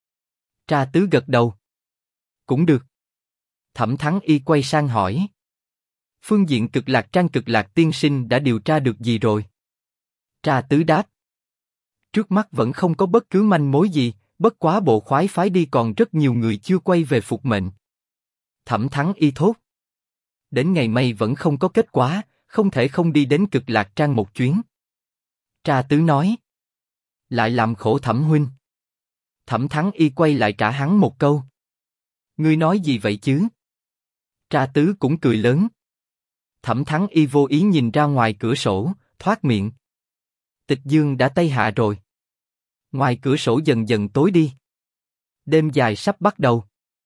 Tra Tứ gật đầu. Cũng được. Thẩm Thắng Y quay sang hỏi. Phương diện Cực Lạc Trang Cực Lạc tiên sinh đã điều tra được gì rồi? Tra Tứ đáp. Trước mắt vẫn không có bất cứ manh mối gì, bất quá bộ khoái phái đi còn rất nhiều người chưa quay về phục mệnh. Thẩm Thắng Y thốt. Đến ngày mai vẫn không có kết quả, không thể không đi đến Cực Lạc Trang một chuyến. Tra Tứ nói. Lại làm khổ Thẩm huynh. Thẩm Thắng Y quay lại trả hắn một câu. Ngươi nói gì vậy chứ? Tra Tứ cũng cười lớn. Thẩm Thắng Y vô ý nhìn ra ngoài cửa sổ, thoát miệng. Tịch dương đã tây hạ rồi. Ngoài cửa sổ dần dần tối đi. Đêm dài sắp bắt đầu.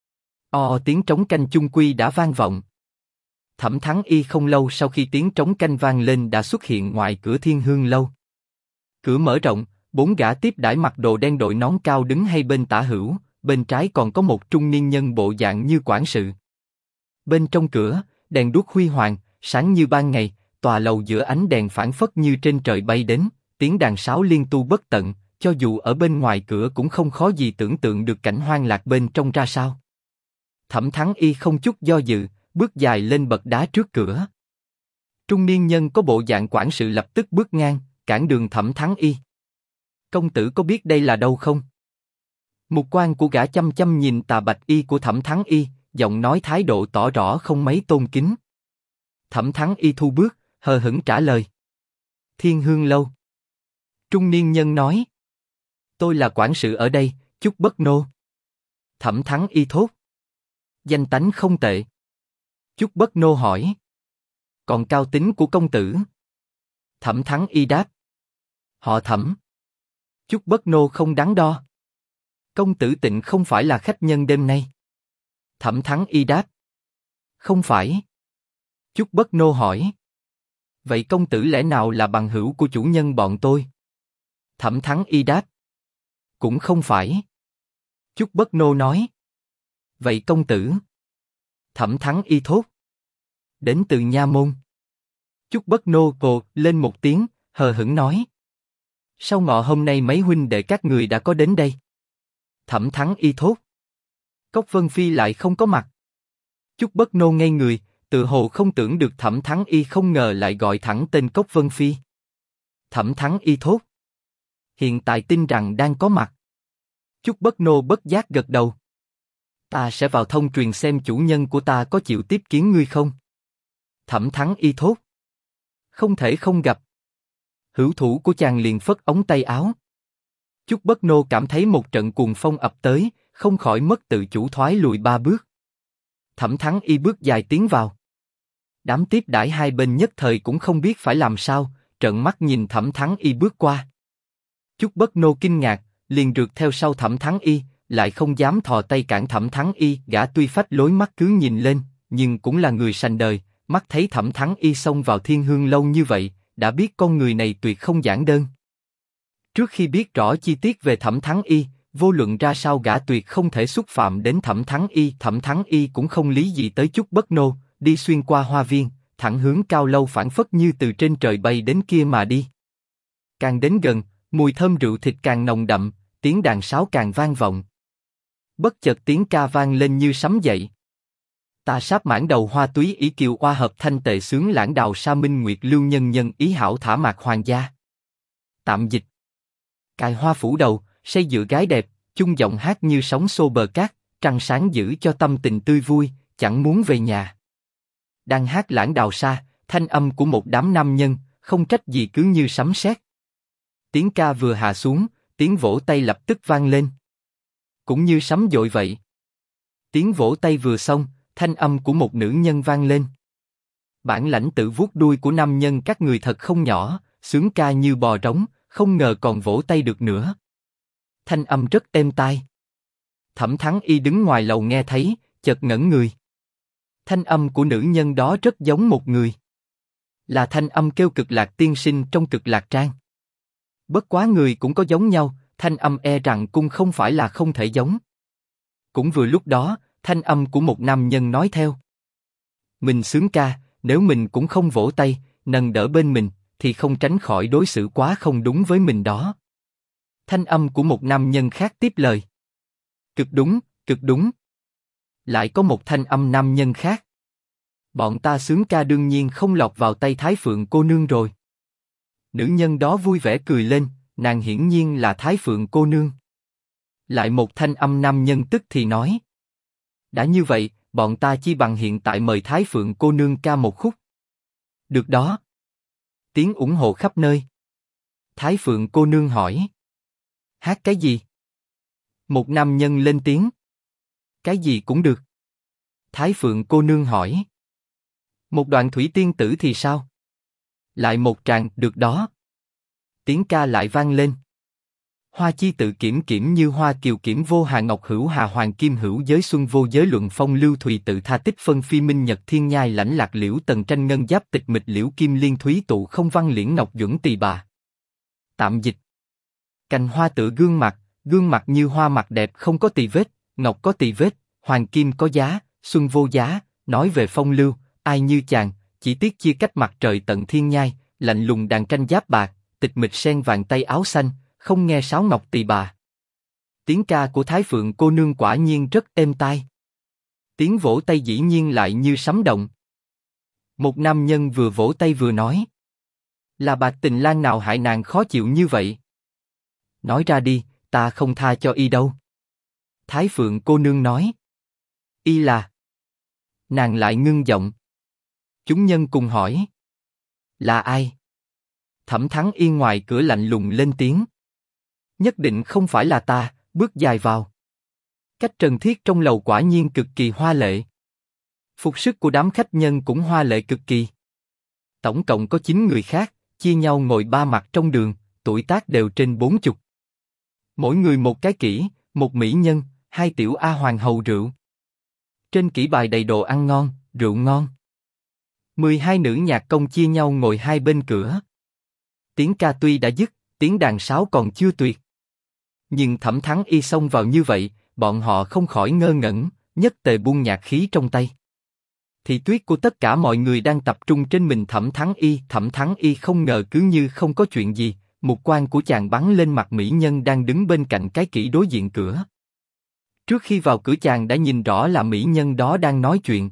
Tiếng trống canh chung quy đã vang vọng. Thẩm Thắng Y không lâu sau khi tiếng trống canh vang lên đã xuất hiện ngoài cửa Thiên Hương Lâu. Cửa mở rộng, 4 gã tiếp đãi mặc đồ đen đội nón cao đứng hai bên tả hữu, bên trái còn có một trung niên nhân bộ dạng như quản sự. Bên trong cửa, đèn đuốc huy hoàng, sáng như ban ngày, tòa lầu giữa ánh đèn phảng phất như trên trời bay đến, tiếng đàn sáo liên tu bất tận, cho dù ở bên ngoài cửa cũng không khó gì tưởng tượng được cảnh hoang lạc bên trong ra sao. Thẩm Thắng Y không chút do dự, bước dài lên bậc đá trước cửa. Trung niên nhân có bộ dạng quản sự lập tức bước ngang, cản đường Thẩm Thắng Y. Công tử có biết đây là đâu không? Mục quan của gã chăm chăm nhìn tà bạch y của Thẩm Thắng Y, giọng nói thái độ tỏ rõ không mấy tôn kính. Thẩm Thắng Y thu bước, hờ hững trả lời. Thiên Hương Lâu. Trung niên nhân nói. Tôi là quản sự ở đây, Chúc Bất Nô. Thẩm Thắng Y thốt. Danh tánh không tệ. Chúc Bất Nô hỏi. Còn cao tính của công tử? Thẩm Thắng Y đáp. Họ Thẩm. Chúc Bất Nô không đắn đo. Công tử Tịnh không phải là khách nhân đêm nay. Thẩm Thắng Y đáp. Không phải. Chúc Bất Nô hỏi. Vậy công tử lẽ nào là bằng hữu của chủ nhân bọn tôi? Thẩm Thắng Y đáp. Cũng không phải. Chúc Bất Nô nói. Vậy công tử? Thẩm Thắng Y thốt. Đến từ nha môn. Chúc Bất Nô cồ lên một tiếng, hờ hững nói. Sau ngọ hôm nay mấy huynh đệ các người đã có đến đây. Thẩm Thắng Y thốt. Cốc Vân Phi lại không có mặt. Chúc Bất Nô ngây người, tự hồ không tưởng được Thẩm Thắng Y không ngờ lại gọi thẳng tên Cốc Vân Phi. Thẩm Thắng Y thốt. Hiện tại tin rằng đang có mặt. Chúc Bất Nô bất giác gật đầu. Ta sẽ vào thông truyền xem chủ nhân của ta có chịu tiếp kiến ngươi không. Thẩm Thắng Y thốt. Không thể không gặp. Hữu thủ của chàng liền phất ống tay áo. Chúc Bất Nô cảm thấy một trận cuồng phong ập tới, không khỏi mất tự chủ thoái lùi 3 bước. Thẩm Thắng Y bước dài tiến vào. Đám tiếp đãi hai bên nhất thời cũng không biết phải làm sao, trợn mắt nhìn Thẩm Thắng Y bước qua. Chúc Bất Nô kinh ngạc, liền rượt theo sau Thẩm Thắng Y, lại không dám thò tay cản Thẩm Thắng Y. Gã tuy phách lối mắt cứ nhìn lên, nhưng cũng là người sành đời, mắt thấy Thẩm Thắng Y xông vào Thiên Hương Lâu như vậy, đã biết con người này tuyệt không giản đơn. Trước khi biết rõ chi tiết về Thẩm Thắng Y, vô luận ra sao gã tuyệt không thể xúc phạm đến Thẩm Thắng Y. Thẩm Thắng Y cũng không lý gì tới Chúc Bất Nô, đi xuyên qua hoa viên, thẳng hướng cao lâu phảng phất như từ trên trời bay đến kia mà đi. Càng đến gần, mùi thơm rượu thịt càng nồng đậm, tiếng đàn sáo càng vang vọng. Bất chợt tiếng ca vang lên như sấm dậy. Ta sáp mãn đầu hoa túy ý kiều oa hợp thanh tề sướng lãng đào sa minh nguyệt lưu nhân nhân ý hảo thả mạc hoàng gia. Tạm dịch. Cài hoa phủ đầu, say dựa gái đẹp, chung giọng hát như sóng xô bờ cát, trăng sáng giữ cho tâm tình tươi vui, chẳng muốn về nhà. Đang hát lãng đào sa, thanh âm của một đám nam nhân, không trách gì cứ như sấm sét. Tiếng ca vừa hạ xuống, tiếng vỗ tay lập tức vang lên. Cũng như sấm dội vậy. Tiếng vỗ tay vừa xong, thanh âm của một nữ nhân vang lên. Bản lãnh tự vuốt đuôi của nam nhân các người thật không nhỏ, sướng ca như bò rống, không ngờ còn vỗ tay được nữa. Thanh âm rất êm tai. Thẩm Thắng Y đứng ngoài lầu nghe thấy, chợt ngẩn người. Thanh âm của nữ nhân đó rất giống một người. Là thanh âm kêu Cực Lạc tiên sinh trong Cực Lạc Trang. Bất quá người cũng có giống nhau, thanh âm e rằng cũng không phải là không thể giống. Cũng vừa lúc đó, thanh âm của một nam nhân nói theo. Mình sướng ca, nếu mình cũng không vỗ tay, nâng đỡ bên mình, thì không tránh khỏi đối xử quá không đúng với mình đó. Thanh âm của một nam nhân khác tiếp lời. Cực đúng, cực đúng. Lại có một thanh âm nam nhân khác. Bọn ta sướng ca đương nhiên không lọt vào tay Thái Phượng cô nương rồi. Nữ nhân đó vui vẻ cười lên, nàng hiển nhiên là Thái Phượng cô nương. Lại một thanh âm nam nhân tức thì nói. Đã như vậy, bọn ta chi bằng hiện tại mời Thái Phượng cô nương ca một khúc. Được đó. Tiếng ủng hộ khắp nơi. Thái Phượng cô nương hỏi. Hát cái gì? Một nam nhân lên tiếng. Cái gì cũng được. Thái Phượng cô nương hỏi. Một đoạn Thủy Tiên Tử thì sao? Lại một tràng, được đó. Tiếng ca lại vang lên. Hoa chi tự kiểm kiểm như hoa kiều kiểm vô hà ngọc hữu hà hoàng kim hữu giới xuân vô giới luận phong lưu thùy tự tha tích phân phi minh nhật thiên nhai lãnh lạc liễu tần tranh ngân giáp tịch mịch liễu kim liên thúy tụ không văn liễn ngọc duẩn tỳ bà. Tạm dịch. Cành hoa tựa gương mặt như hoa mặt đẹp không có tì vết, ngọc có tì vết, hoàng kim có giá, xuân vô giá. Nói về phong lưu, ai như chàng, chỉ tiếc chia cách mặt trời tận thiên nhai, lạnh lùng đàn tranh giáp bạc, tịch mịch sen vàng tay áo xanh, không nghe sáo ngọc tỳ bà. Tiếng ca của Thái Phượng cô nương quả nhiên rất êm tai. Tiếng vỗ tay dĩ nhiên lại như sấm động. Một nam nhân vừa vỗ tay vừa nói. Là Bạc Tình Lang nào hại nàng khó chịu như vậy? Nói ra đi, ta không tha cho y đâu. Thái Phượng cô nương nói. Y là... Nàng lại ngưng giọng. Chúng nhân cùng hỏi. Là ai? Thẩm Thắng Y ngoài cửa lạnh lùng lên tiếng. Nhất định không phải là ta, bước dài vào. Cách trần thiết trong lầu quả nhiên cực kỳ hoa lệ. Phục sức của đám khách nhân cũng hoa lệ cực kỳ. Tổng cộng có 9 người khác, chia nhau ngồi ba mặt trong đường, tuổi tác đều trên 40. Mỗi người một cái kỹ, một mỹ nhân, 2 tiểu A hoàng hầu rượu. Trên kỹ bài đầy đồ ăn ngon, rượu ngon. 12 nữ nhạc công chia nhau ngồi hai bên cửa. Tiếng ca tuy đã dứt, tiếng đàn sáo còn chưa tuyệt. Nhưng Thẩm Thắng Y xông vào như vậy, bọn họ không khỏi ngơ ngẩn, nhất tề buông nhạc khí trong tay. Thị tuyết của tất cả mọi người đang tập trung trên mình Thẩm Thắng Y. Thẩm Thắng Y không ngờ cứ như không có chuyện gì, mục quang của chàng bắn lên mặt mỹ nhân đang đứng bên cạnh cái kỹ đối diện cửa. Trước khi vào cửa chàng đã nhìn rõ là mỹ nhân đó đang nói chuyện.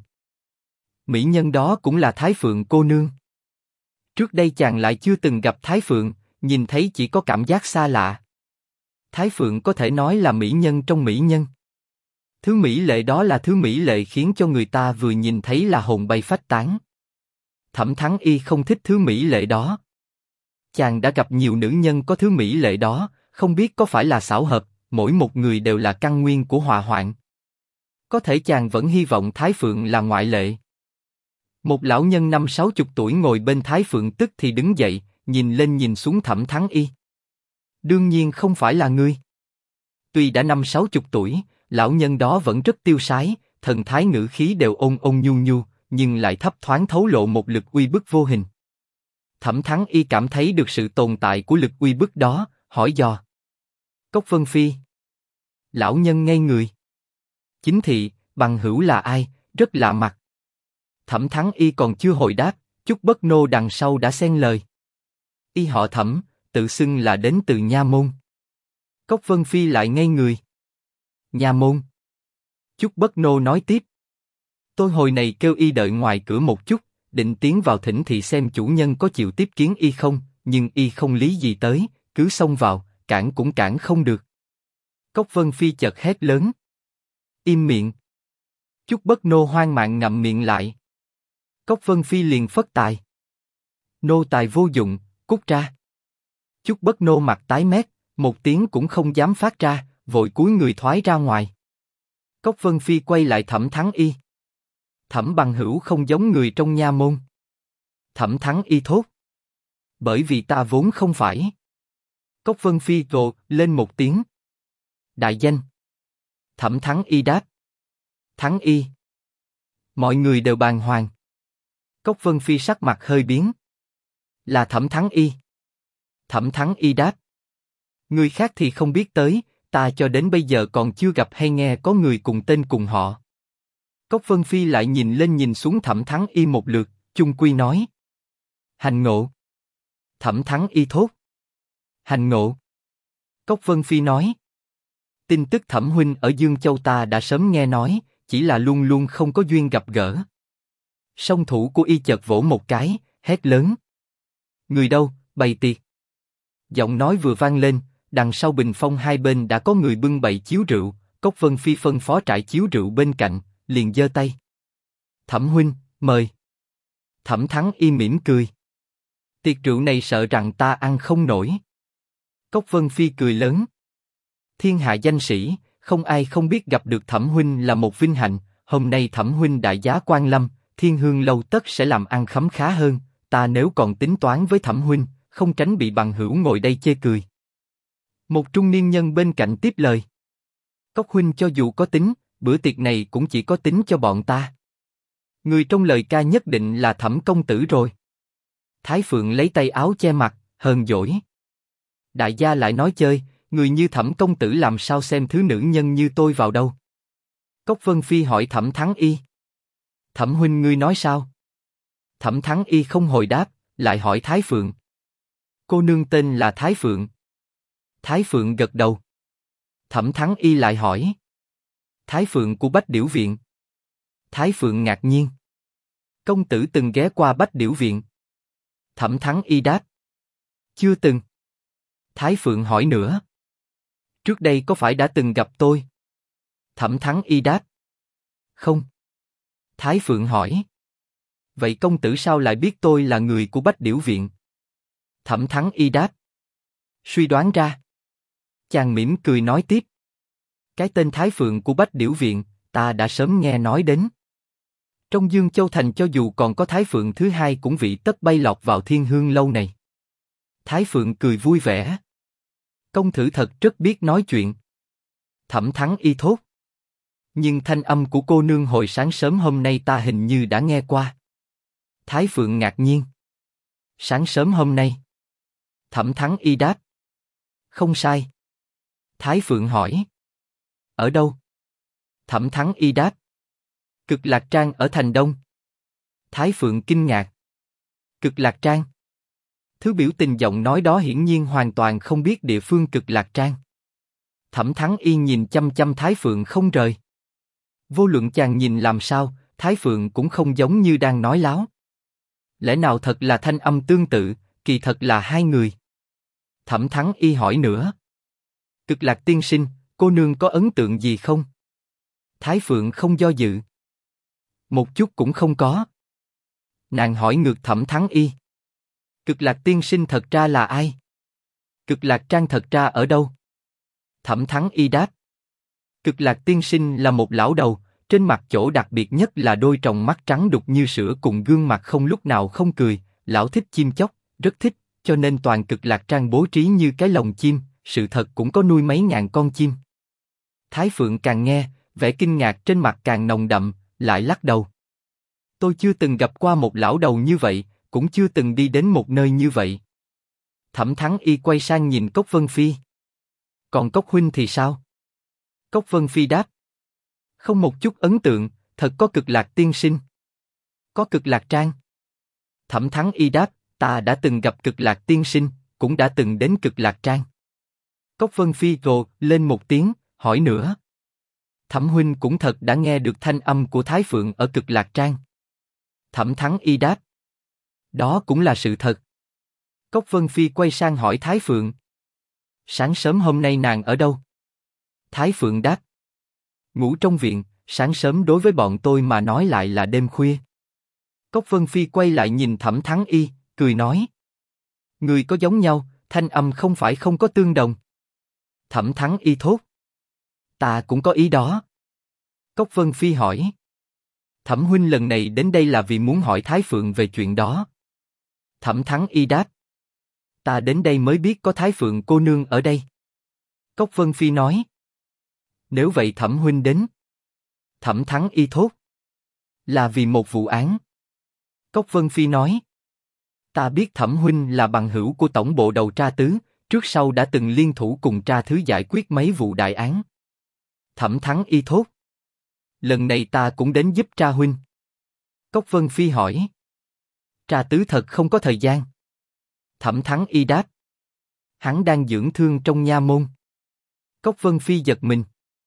Mỹ nhân đó cũng là Thái Phượng cô nương. Trước đây chàng lại chưa từng gặp Thái Phượng, nhìn thấy chỉ có cảm giác xa lạ. Thái Phượng có thể nói là mỹ nhân trong mỹ nhân. Thứ mỹ lệ đó là thứ mỹ lệ khiến cho người ta vừa nhìn thấy là hồn bay phách tán. Thẩm Thắng Y không thích thứ mỹ lệ đó. Chàng đã gặp nhiều nữ nhân có thứ mỹ lệ đó, không biết có phải là xảo hợp, mỗi một người đều là căn nguyên của họa hoạn. Có thể chàng vẫn hy vọng Thái Phượng là ngoại lệ. Một lão nhân 50-60 tuổi ngồi bên Thái Phượng tức thì đứng dậy, nhìn lên nhìn xuống Thẩm Thắng Y. Đương nhiên không phải là ngươi. Tuy đã 50-60 tuổi, lão nhân đó vẫn rất tiêu sái, thần thái ngữ khí đều ôn ôn nhu nhu, nhưng lại thấp thoáng thấu lộ một lực uy bức vô hình. Thẩm Thắng Y cảm thấy được sự tồn tại của lực uy bức đó, hỏi dò. Cốc Vân Phi. Lão nhân ngây người. Chính thị, bằng hữu là ai, rất lạ mặt. Thẩm Thắng Y còn chưa hồi đáp, Chúc Bất Nô đằng sau đã xen lời. Y họ Thẩm, tự xưng là đến từ Nha Môn. Cốc Vân Phi lại ngây người. Nha Môn. Chúc Bất Nô nói tiếp. Tôi hồi này kêu Y đợi ngoài cửa một chút, định tiến vào thỉnh thị xem chủ nhân có chịu tiếp kiến Y không, nhưng Y không lý gì tới, cứ xông vào, cản cũng cản không được. Cốc Vân Phi chợt hét lớn. Im miệng. Chúc Bất Nô hoang mạng ngậm miệng lại. Cốc Vân Phi liền phất tài. Nô tài vô dụng, cút ra. Chúc Bất Nô mặt tái mét, một tiếng cũng không dám phát ra, vội cúi người thoái ra ngoài. Cốc Vân Phi quay lại Thẩm Thắng Y. Thẩm bằng hữu không giống người trong nha môn. Thẩm Thắng Y thốt. Bởi vì ta vốn không phải. Cốc Vân Phi rồ lên một tiếng. Đại danh. Thẩm Thắng Y đáp. Thắng Y. Mọi người đều bàng hoàng. Cốc Vân Phi sắc mặt hơi biến. Là Thẩm Thắng Y. Thẩm Thắng Y đáp. Người khác thì không biết tới, ta cho đến bây giờ còn chưa gặp hay nghe có người cùng tên cùng họ. Cốc Vân Phi lại nhìn lên nhìn xuống Thẩm Thắng Y một lượt, chung quy nói. Hành ngộ. Thẩm Thắng Y thốt. Hành ngộ. Cốc Vân Phi nói. Tin tức Thẩm huynh ở Dương Châu ta đã sớm nghe nói, chỉ là luôn luôn không có duyên gặp gỡ. Song thủ của Y chợt vỗ một cái, hét lớn. Người đâu, bày tiệc. Giọng nói vừa vang lên, đằng sau bình phong hai bên đã có người bưng bày chiếu rượu. Cốc Vân Phi phân phó trải chiếu rượu bên cạnh, liền giơ tay. Thẩm huynh, mời. Thẩm Thắng Y mỉm cười. Tiệc rượu này sợ rằng ta ăn không nổi. Cốc Vân Phi cười lớn. Thiên hạ danh sĩ, không ai không biết gặp được Thẩm huynh là một vinh hạnh. Hôm nay Thẩm huynh đại giá quan lâm, Thiên Hương lâu tất sẽ làm ăn khấm khá hơn. Ta nếu còn tính toán với Thẩm huynh, không tránh bị bằng hữu ngồi đây chê cười. Một trung niên nhân bên cạnh tiếp lời. Cốc huynh cho dù có tính, bữa tiệc này cũng chỉ có tính cho bọn ta. Người trong lời ca nhất định là Thẩm công tử rồi. Thái Phượng lấy tay áo che mặt, hờn dỗi. Đại gia lại nói chơi, người như Thẩm công tử làm sao xem thứ nữ nhân như tôi vào đâu. Cốc Vân Phi hỏi Thẩm Thắng Y. Thẩm huynh ngươi nói sao? Thẩm Thắng Y không hồi đáp, lại hỏi Thái Phượng. Cô nương tên là Thái Phượng. Thái Phượng gật đầu. Thẩm Thắng Y lại hỏi. Thái Phượng của Bách Điểu Viện. Thái Phượng ngạc nhiên. Công tử từng ghé qua Bách Điểu Viện. Thẩm Thắng Y đáp. Chưa từng. Thái Phượng hỏi nữa. Trước đây có phải đã từng gặp tôi? Thẩm Thắng Y đáp. Không. Thái Phượng hỏi. Vậy công tử sao lại biết tôi là người của Bách Điểu Viện? Thẩm Thắng Y đáp. Suy đoán ra. Chàng mỉm cười nói tiếp. Cái tên Thái Phượng của Bách Điểu Viện, ta đã sớm nghe nói đến. Trong Dương Châu Thành cho dù còn có Thái Phượng thứ hai cũng vị tất bay lọt vào Thiên Hương lâu này. Thái Phượng cười vui vẻ. Công tử thật rất biết nói chuyện. Thẩm Thắng Y thốt. Nhưng thanh âm của cô nương hồi sáng sớm hôm nay ta hình như đã nghe qua. Thái Phượng ngạc nhiên. Sáng sớm hôm nay. Thẩm Thắng Y đáp. Không sai. Thái Phượng hỏi. Ở đâu? Thẩm Thắng Y đáp. Cực Lạc Trang ở thành Đông. Thái Phượng kinh ngạc. Cực Lạc Trang. Thứ biểu tình giọng nói đó hiển nhiên hoàn toàn không biết địa phương Cực Lạc Trang. Thẩm Thắng Y nhìn chăm chăm Thái Phượng không rời. Vô luận chàng nhìn làm sao, Thái Phượng cũng không giống như đang nói láo. Lẽ nào thật là thanh âm tương tự, kỳ thật là hai người. Thẩm Thắng Y hỏi nữa. Cực Lạc tiên sinh, cô nương có ấn tượng gì không? Thái Phượng không do dự. Một chút cũng không có. Nàng hỏi ngược Thẩm Thắng Y. Cực Lạc tiên sinh thật ra là ai? Cực Lạc Trang thật ra ở đâu? Thẩm Thắng Y đáp. Cực Lạc tiên sinh là một lão đầu, trên mặt chỗ đặc biệt nhất là đôi tròng mắt trắng đục như sữa cùng gương mặt không lúc nào không cười. Lão thích chim chóc, rất thích, cho nên toàn Cực Lạc Trang bố trí như cái lồng chim, sự thật cũng có nuôi mấy ngàn con chim. Thái Phượng càng nghe, vẻ kinh ngạc trên mặt càng nồng đậm, lại lắc đầu. Tôi chưa từng gặp qua một lão đầu như vậy, cũng chưa từng đi đến một nơi như vậy. Thẩm Thắng Y quay sang nhìn Cốc Vân Phi. Còn Cốc huynh thì sao? Cốc Vân Phi đáp. Không một chút ấn tượng, thật có Cực Lạc tiên sinh. Có Cực Lạc Trang. Thẩm Thắng Y đáp, ta đã từng gặp Cực Lạc tiên sinh, cũng đã từng đến Cực Lạc Trang. Cốc Vân Phi rồ lên một tiếng, hỏi nữa. Thẩm huynh cũng thật đã nghe được thanh âm của Thái Phượng ở Cực Lạc Trang. Thẩm Thắng Y đáp. Đó cũng là sự thật. Cốc Vân Phi quay sang hỏi Thái Phượng. Sáng sớm hôm nay nàng ở đâu? Thái Phượng đáp. Ngủ trong viện, sáng sớm đối với bọn tôi mà nói lại là đêm khuya. Cốc Vân Phi quay lại nhìn Thẩm Thắng Y, cười nói. Người có giống nhau, thanh âm không phải không có tương đồng. Thẩm Thắng Y thốt. Ta cũng có ý đó. Cốc Vân Phi hỏi. Thẩm huynh lần này đến đây là vì muốn hỏi Thái Phượng về chuyện đó. Thẩm Thắng Y đáp. Ta đến đây mới biết có Thái Phượng cô nương ở đây. Cốc Vân Phi nói. Nếu vậy Thẩm huynh đến. Thẩm Thắng Y thốt. Là vì một vụ án. Cốc Vân Phi nói. Ta biết Thẩm huynh là bằng hữu của tổng bộ đầu tra tứ, trước sau đã từng liên thủ cùng tra thứ giải quyết mấy vụ đại án. Thẩm Thắng Y thốt. Lần này ta cũng đến giúp tra huynh. Cốc Vân Phi hỏi. Tra tứ thật không có thời gian. Thẩm Thắng Y đáp. Hắn đang dưỡng thương trong nha môn. Cốc Vân Phi giật mình.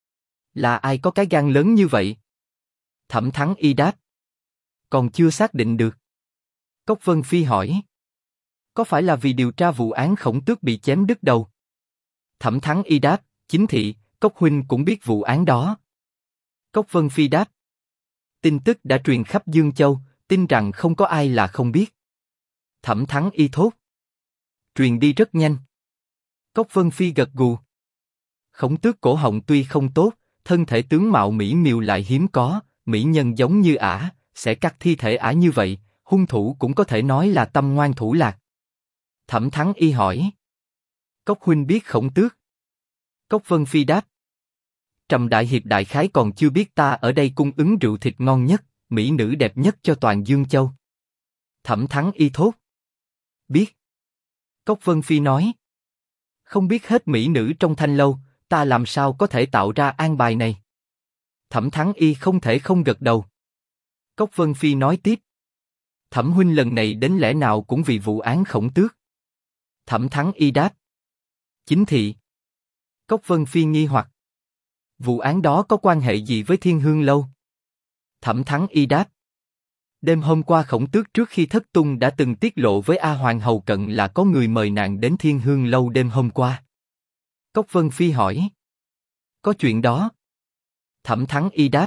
Là ai có cái gan lớn như vậy? Thẩm Thắng Y đáp. Còn chưa xác định được. Cốc Vân Phi hỏi. Có phải là vì điều tra vụ án Khổng Tước bị chém đứt đầu? Thẩm Thắng Y đáp. Chính thị, Cốc huynh cũng biết vụ án đó. Cốc Vân Phi đáp. Tin tức đã truyền khắp Dương Châu, tin rằng không có ai là không biết. Thẩm Thắng Y thốt. Truyền đi rất nhanh. Cốc Vân Phi gật gù. Khổng Tước cổ họng tuy không tốt, thân thể tướng mạo mỹ miều lại hiếm có, mỹ nhân giống như ả, sẽ cắt thi thể ả như vậy, hung thủ cũng có thể nói là tâm ngoan thủ lạc. Thẩm Thắng Y hỏi. Cốc huynh biết Khổng Tước? Cốc Vân Phi đáp. Trầm đại hiệp đại khái còn chưa biết ta ở đây cung ứng rượu thịt ngon nhất, mỹ nữ đẹp nhất cho toàn Dương Châu. Thẩm Thắng Y thốt. Biết. Cốc Vân Phi nói. Không biết hết mỹ nữ trong thanh lâu, ta làm sao có thể tạo ra an bài này? Thẩm Thắng Y không thể không gật đầu. Cốc Vân Phi nói tiếp. Thẩm huynh lần này đến lẽ nào cũng vì vụ án Khổng Tước? Thẩm Thắng Y đáp. Chính thị. Cốc Vân Phi nghi hoặc. Vụ án đó có quan hệ gì với Thiên Hương Lâu? Thẩm Thắng Y đáp. Đêm hôm qua Khổng Tước trước khi thất tung đã từng tiết lộ với A Hoàng hầu cận là có người mời nàng đến Thiên Hương Lâu đêm hôm qua. Cốc Vân Phi hỏi. Có chuyện đó? Thẩm Thắng Y đáp.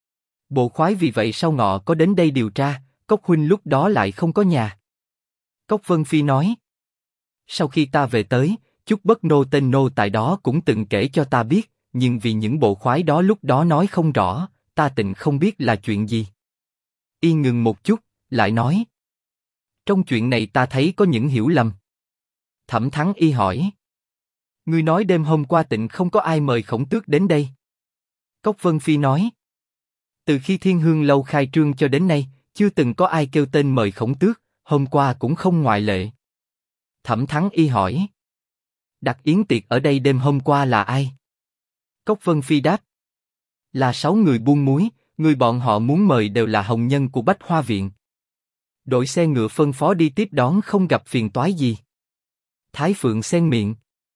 Bộ khoái vì vậy sau ngọ có đến đây điều tra, Cốc huynh lúc đó lại không có nhà. Cốc Vân Phi nói. Sau khi ta về tới, Chúc Bất Nô tên nô tài đó cũng từng kể cho ta biết, nhưng vì những bộ khoái đó lúc đó nói không rõ, ta tịnh không biết là chuyện gì. Y ngừng một chút, lại nói. Trong chuyện này ta thấy có những hiểu lầm. Thẩm Thắng Y hỏi. Ngươi nói đêm hôm qua tịnh không có ai mời Khổng Tước đến đây. Cốc Vân Phi nói. Từ khi Thiên Hương Lâu khai trương cho đến nay, chưa từng có ai kêu tên mời Khổng Tước, hôm qua cũng không ngoại lệ. Thẩm Thắng Y hỏi. Đặt yến tiệc ở đây đêm hôm qua là ai? Cốc Vân Phi đáp. Là 6 người buôn muối, người bọn họ muốn mời đều là hồng nhân của Bách Hoa Viện. Đội xe ngựa phân phó đi tiếp đón không gặp phiền toái gì. Thái Phượng xen miệng.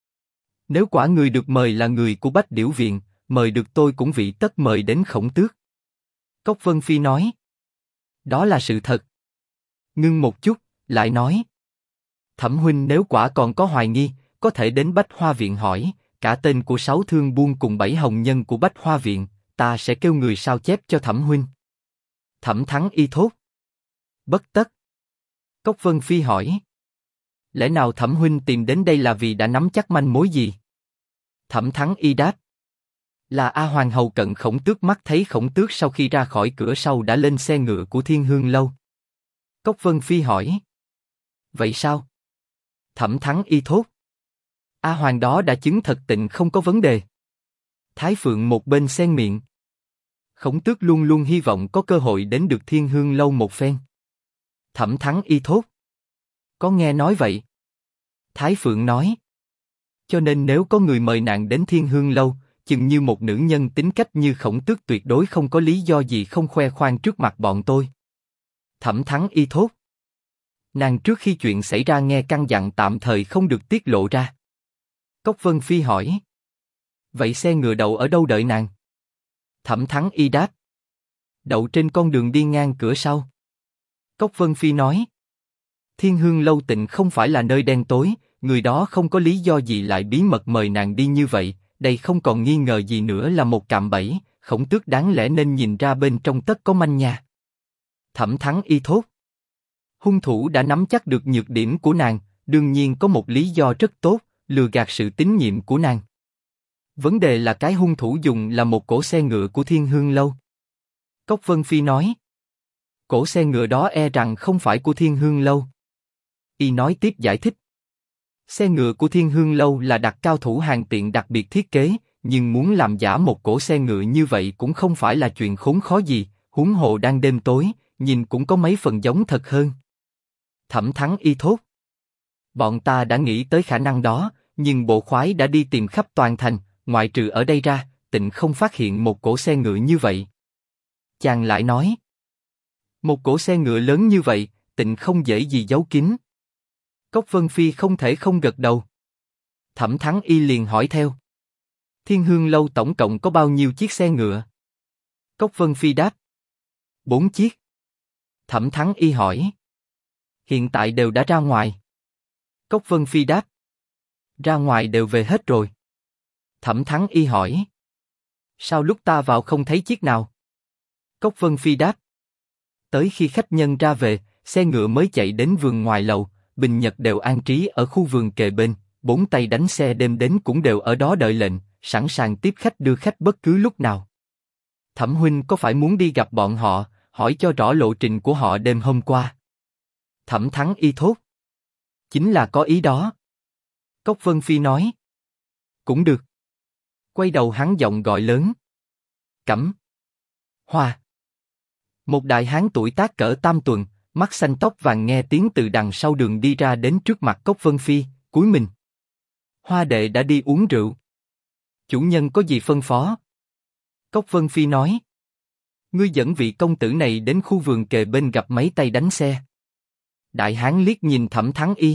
Nếu quả người được mời là người của Bách Điểu Viện, mời được tôi cũng vị tất mời đến Khổng Tước. Cốc Vân Phi nói. Đó là sự thật. Ngưng một chút, lại nói. Thẩm huynh nếu quả còn có hoài nghi, có thể đến Bách Hoa Viện hỏi, cả tên của 6 thương buôn cùng 7 hồng nhân của Bách Hoa Viện, ta sẽ kêu người sao chép cho Thẩm huynh. Thẩm Thắng Y thốt. Bất tất. Cốc Vân Phi hỏi. Lẽ nào Thẩm huynh tìm đến đây là vì đã nắm chắc manh mối gì? Thẩm Thắng Y đáp. Là A Hoàng hầu cận Khổng Tước mắt thấy Khổng Tước sau khi ra khỏi cửa sau đã lên xe ngựa của Thiên Hương Lâu. Cốc Vân Phi hỏi. Vậy sao? Thẩm Thắng Y thốt. A Hoàng đó đã chứng thật tịnh không có vấn đề. Thái Phượng một bên xen miệng. Khổng Tước luôn luôn hy vọng có cơ hội đến được Thiên Hương Lâu một phen. Thẩm Thắng Y thốt. Có nghe nói vậy. Thái Phượng nói. Cho nên nếu có người mời nàng đến Thiên Hương Lâu, chừng như một nữ nhân tính cách như Khổng Tước tuyệt đối không có lý do gì không khoe khoang trước mặt bọn tôi. Thẩm Thắng Y thốt. Nàng trước khi chuyện xảy ra nghe căn dặn tạm thời không được tiết lộ ra. Cốc Vân Phi hỏi. Vậy xe ngựa đậu ở đâu đợi nàng? Thẩm Thắng Y đáp. Đậu trên con đường đi ngang cửa sau. Cốc Vân Phi nói. Thiên Hương Lâu tịnh không phải là nơi đen tối, người đó không có lý do gì lại bí mật mời nàng đi như vậy, đây không còn nghi ngờ gì nữa là một cạm bẫy, Khổng Tước đáng lẽ nên nhìn ra bên trong tất có manh nha. Thẩm Thắng Y thốt. Hung thủ đã nắm chắc được nhược điểm của nàng, đương nhiên có một lý do rất tốt, lừa gạt sự tín nhiệm của nàng. Vấn đề là cái hung thủ dùng là một cỗ xe ngựa của Thiên Hương Lâu. Cốc Vân Phi nói. Cỗ xe ngựa đó e rằng không phải của Thiên Hương Lâu. Y nói tiếp giải thích. Xe ngựa của Thiên Hương Lâu là đặt cao thủ hàng tiện đặc biệt thiết kế, nhưng muốn làm giả một cỗ xe ngựa như vậy cũng không phải là chuyện khốn khó gì, huống hồ đang đêm tối, nhìn cũng có mấy phần giống thật hơn. Thẩm Thắng Y thốt. Bọn ta đã nghĩ tới khả năng đó, nhưng bộ khoái đã đi tìm khắp toàn thành, ngoại trừ ở đây ra, tịnh không phát hiện một cỗ xe ngựa như vậy. Chàng lại nói. Một cỗ xe ngựa lớn như vậy, tịnh không dễ gì giấu kín. Cốc Vân Phi không thể không gật đầu. Thẩm Thắng Y liền hỏi theo. Thiên Hương Lâu tổng cộng có bao nhiêu chiếc xe ngựa? Cốc Vân Phi đáp. 4 chiếc. Thẩm Thắng Y hỏi. Hiện tại đều đã ra ngoài. Cốc Vân Phi đáp. Ra ngoài đều về hết rồi. Thẩm Thắng Y hỏi. Sao lúc ta vào không thấy chiếc nào? Cốc Vân Phi đáp. Tới khi khách nhân ra về, xe ngựa mới chạy đến vườn ngoài lầu, Bình Nhật đều an trí ở khu vườn kề bên, 4 tay đánh xe đêm đến cũng đều ở đó đợi lệnh, sẵn sàng tiếp khách đưa khách bất cứ lúc nào. Thẩm huynh có phải muốn đi gặp bọn họ, hỏi cho rõ lộ trình của họ đêm hôm qua? Thẩm Thắng Y thốt. Chính là có ý đó. Cốc Vân Phi nói. Cũng được. Quay đầu hắn giọng gọi lớn. Cẩm. Hoa. Một đại hán tuổi tác cỡ tam tuần, mắt xanh tóc vàng nghe tiếng từ đằng sau đường đi ra đến trước mặt Cốc Vân Phi, cúi mình. Hoa đệ đã đi uống rượu. Chủ nhân có gì phân phó? Cốc Vân Phi nói. Ngươi dẫn vị công tử này đến khu vườn kề bên gặp mấy tay đánh xe. Đại hán liếc nhìn Thẩm Thắng Y.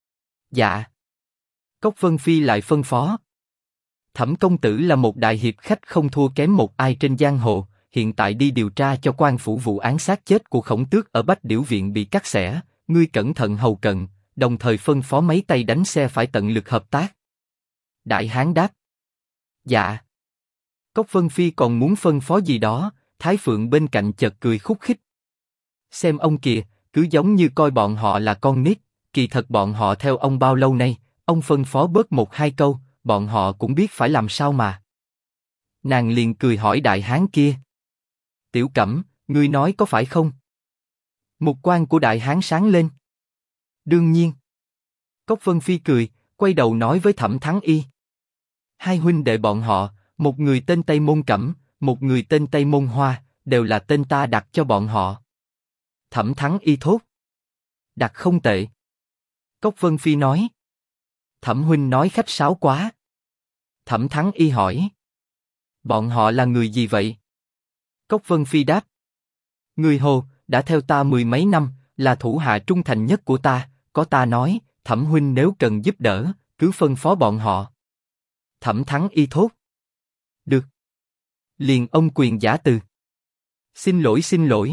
Dạ. Cốc Vân Phi lại phân phó. Thẩm công tử là một đại hiệp khách không thua kém một ai trên giang hồ, hiện tại đi điều tra cho quan phủ vụ án xác chết của Khổng Tước ở Bách Điểu Viện bị cắt xẻ, ngươi cẩn thận hầu cận, đồng thời phân phó mấy tay đánh xe phải tận lực hợp tác. Đại hán đáp. Dạ. Cốc Vân Phi còn muốn phân phó gì đó, Thái Phượng bên cạnh chợt cười khúc khích. Xem ông kìa, cứ giống như coi bọn họ là con nít, kỳ thật bọn họ theo ông bao lâu nay, ông phân phó bớt một hai câu, bọn họ cũng biết phải làm sao mà. Nàng liền cười hỏi đại hán kia. Tiểu Cẩm, ngươi nói có phải không? Mục quan của đại hán sáng lên. Đương nhiên. Cốc Vân Phi cười, quay đầu nói với Thẩm Thắng Y. Hai huynh đệ bọn họ, một người tên Tây Môn Cẩm, một người tên Tây Môn Hoa, đều là tên ta đặt cho bọn họ. Thẩm Thắng Y thốt. Đặt không tệ. Cốc Vân Phi nói. Thẩm huynh nói khách sáo quá. Thẩm Thắng Y hỏi. Bọn họ là người gì vậy? Cốc Vân Phi đáp. Người Hồ, đã theo ta mười mấy năm, là thủ hạ trung thành nhất của ta, có ta nói, Thẩm huynh nếu cần giúp đỡ, cứ phân phó bọn họ. Thẩm Thắng Y thốt. Được. Liền ông quyền giả từ. Xin lỗi xin lỗi.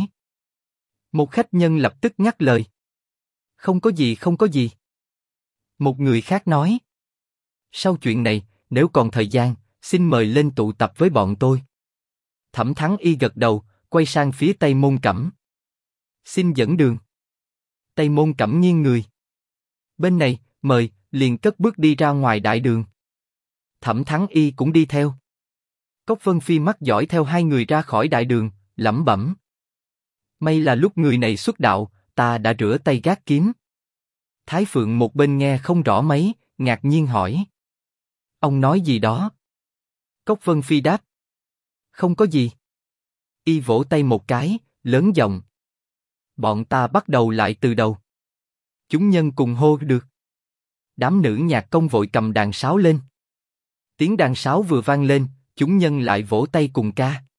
Một khách nhân lập tức ngắt lời. Không có gì không có gì. Một người khác nói. Sau chuyện này, nếu còn thời gian, xin mời lên tụ tập với bọn tôi. Thẩm Thắng Y gật đầu, quay sang phía Tây Môn Cẩm. Xin dẫn đường. Tây Môn Cẩm nghiêng người. Bên này, mời, liền cất bước đi ra ngoài đại đường. Thẩm Thắng Y cũng đi theo. Cốc Vân Phi mắt dõi theo hai người ra khỏi đại đường, lẩm bẩm. May là lúc người này xuất đạo, ta đã rửa tay gác kiếm. Thái Phượng một bên nghe không rõ mấy, ngạc nhiên hỏi. Ông nói gì đó? Cốc Vân Phi đáp. Không có gì. Y vỗ tay một cái, lớn giọng. Bọn ta bắt đầu lại từ đầu. Chúng nhân cùng hô được. Đám nữ nhạc công vội cầm đàn sáo lên. Tiếng đàn sáo vừa vang lên, chúng nhân lại vỗ tay cùng ca.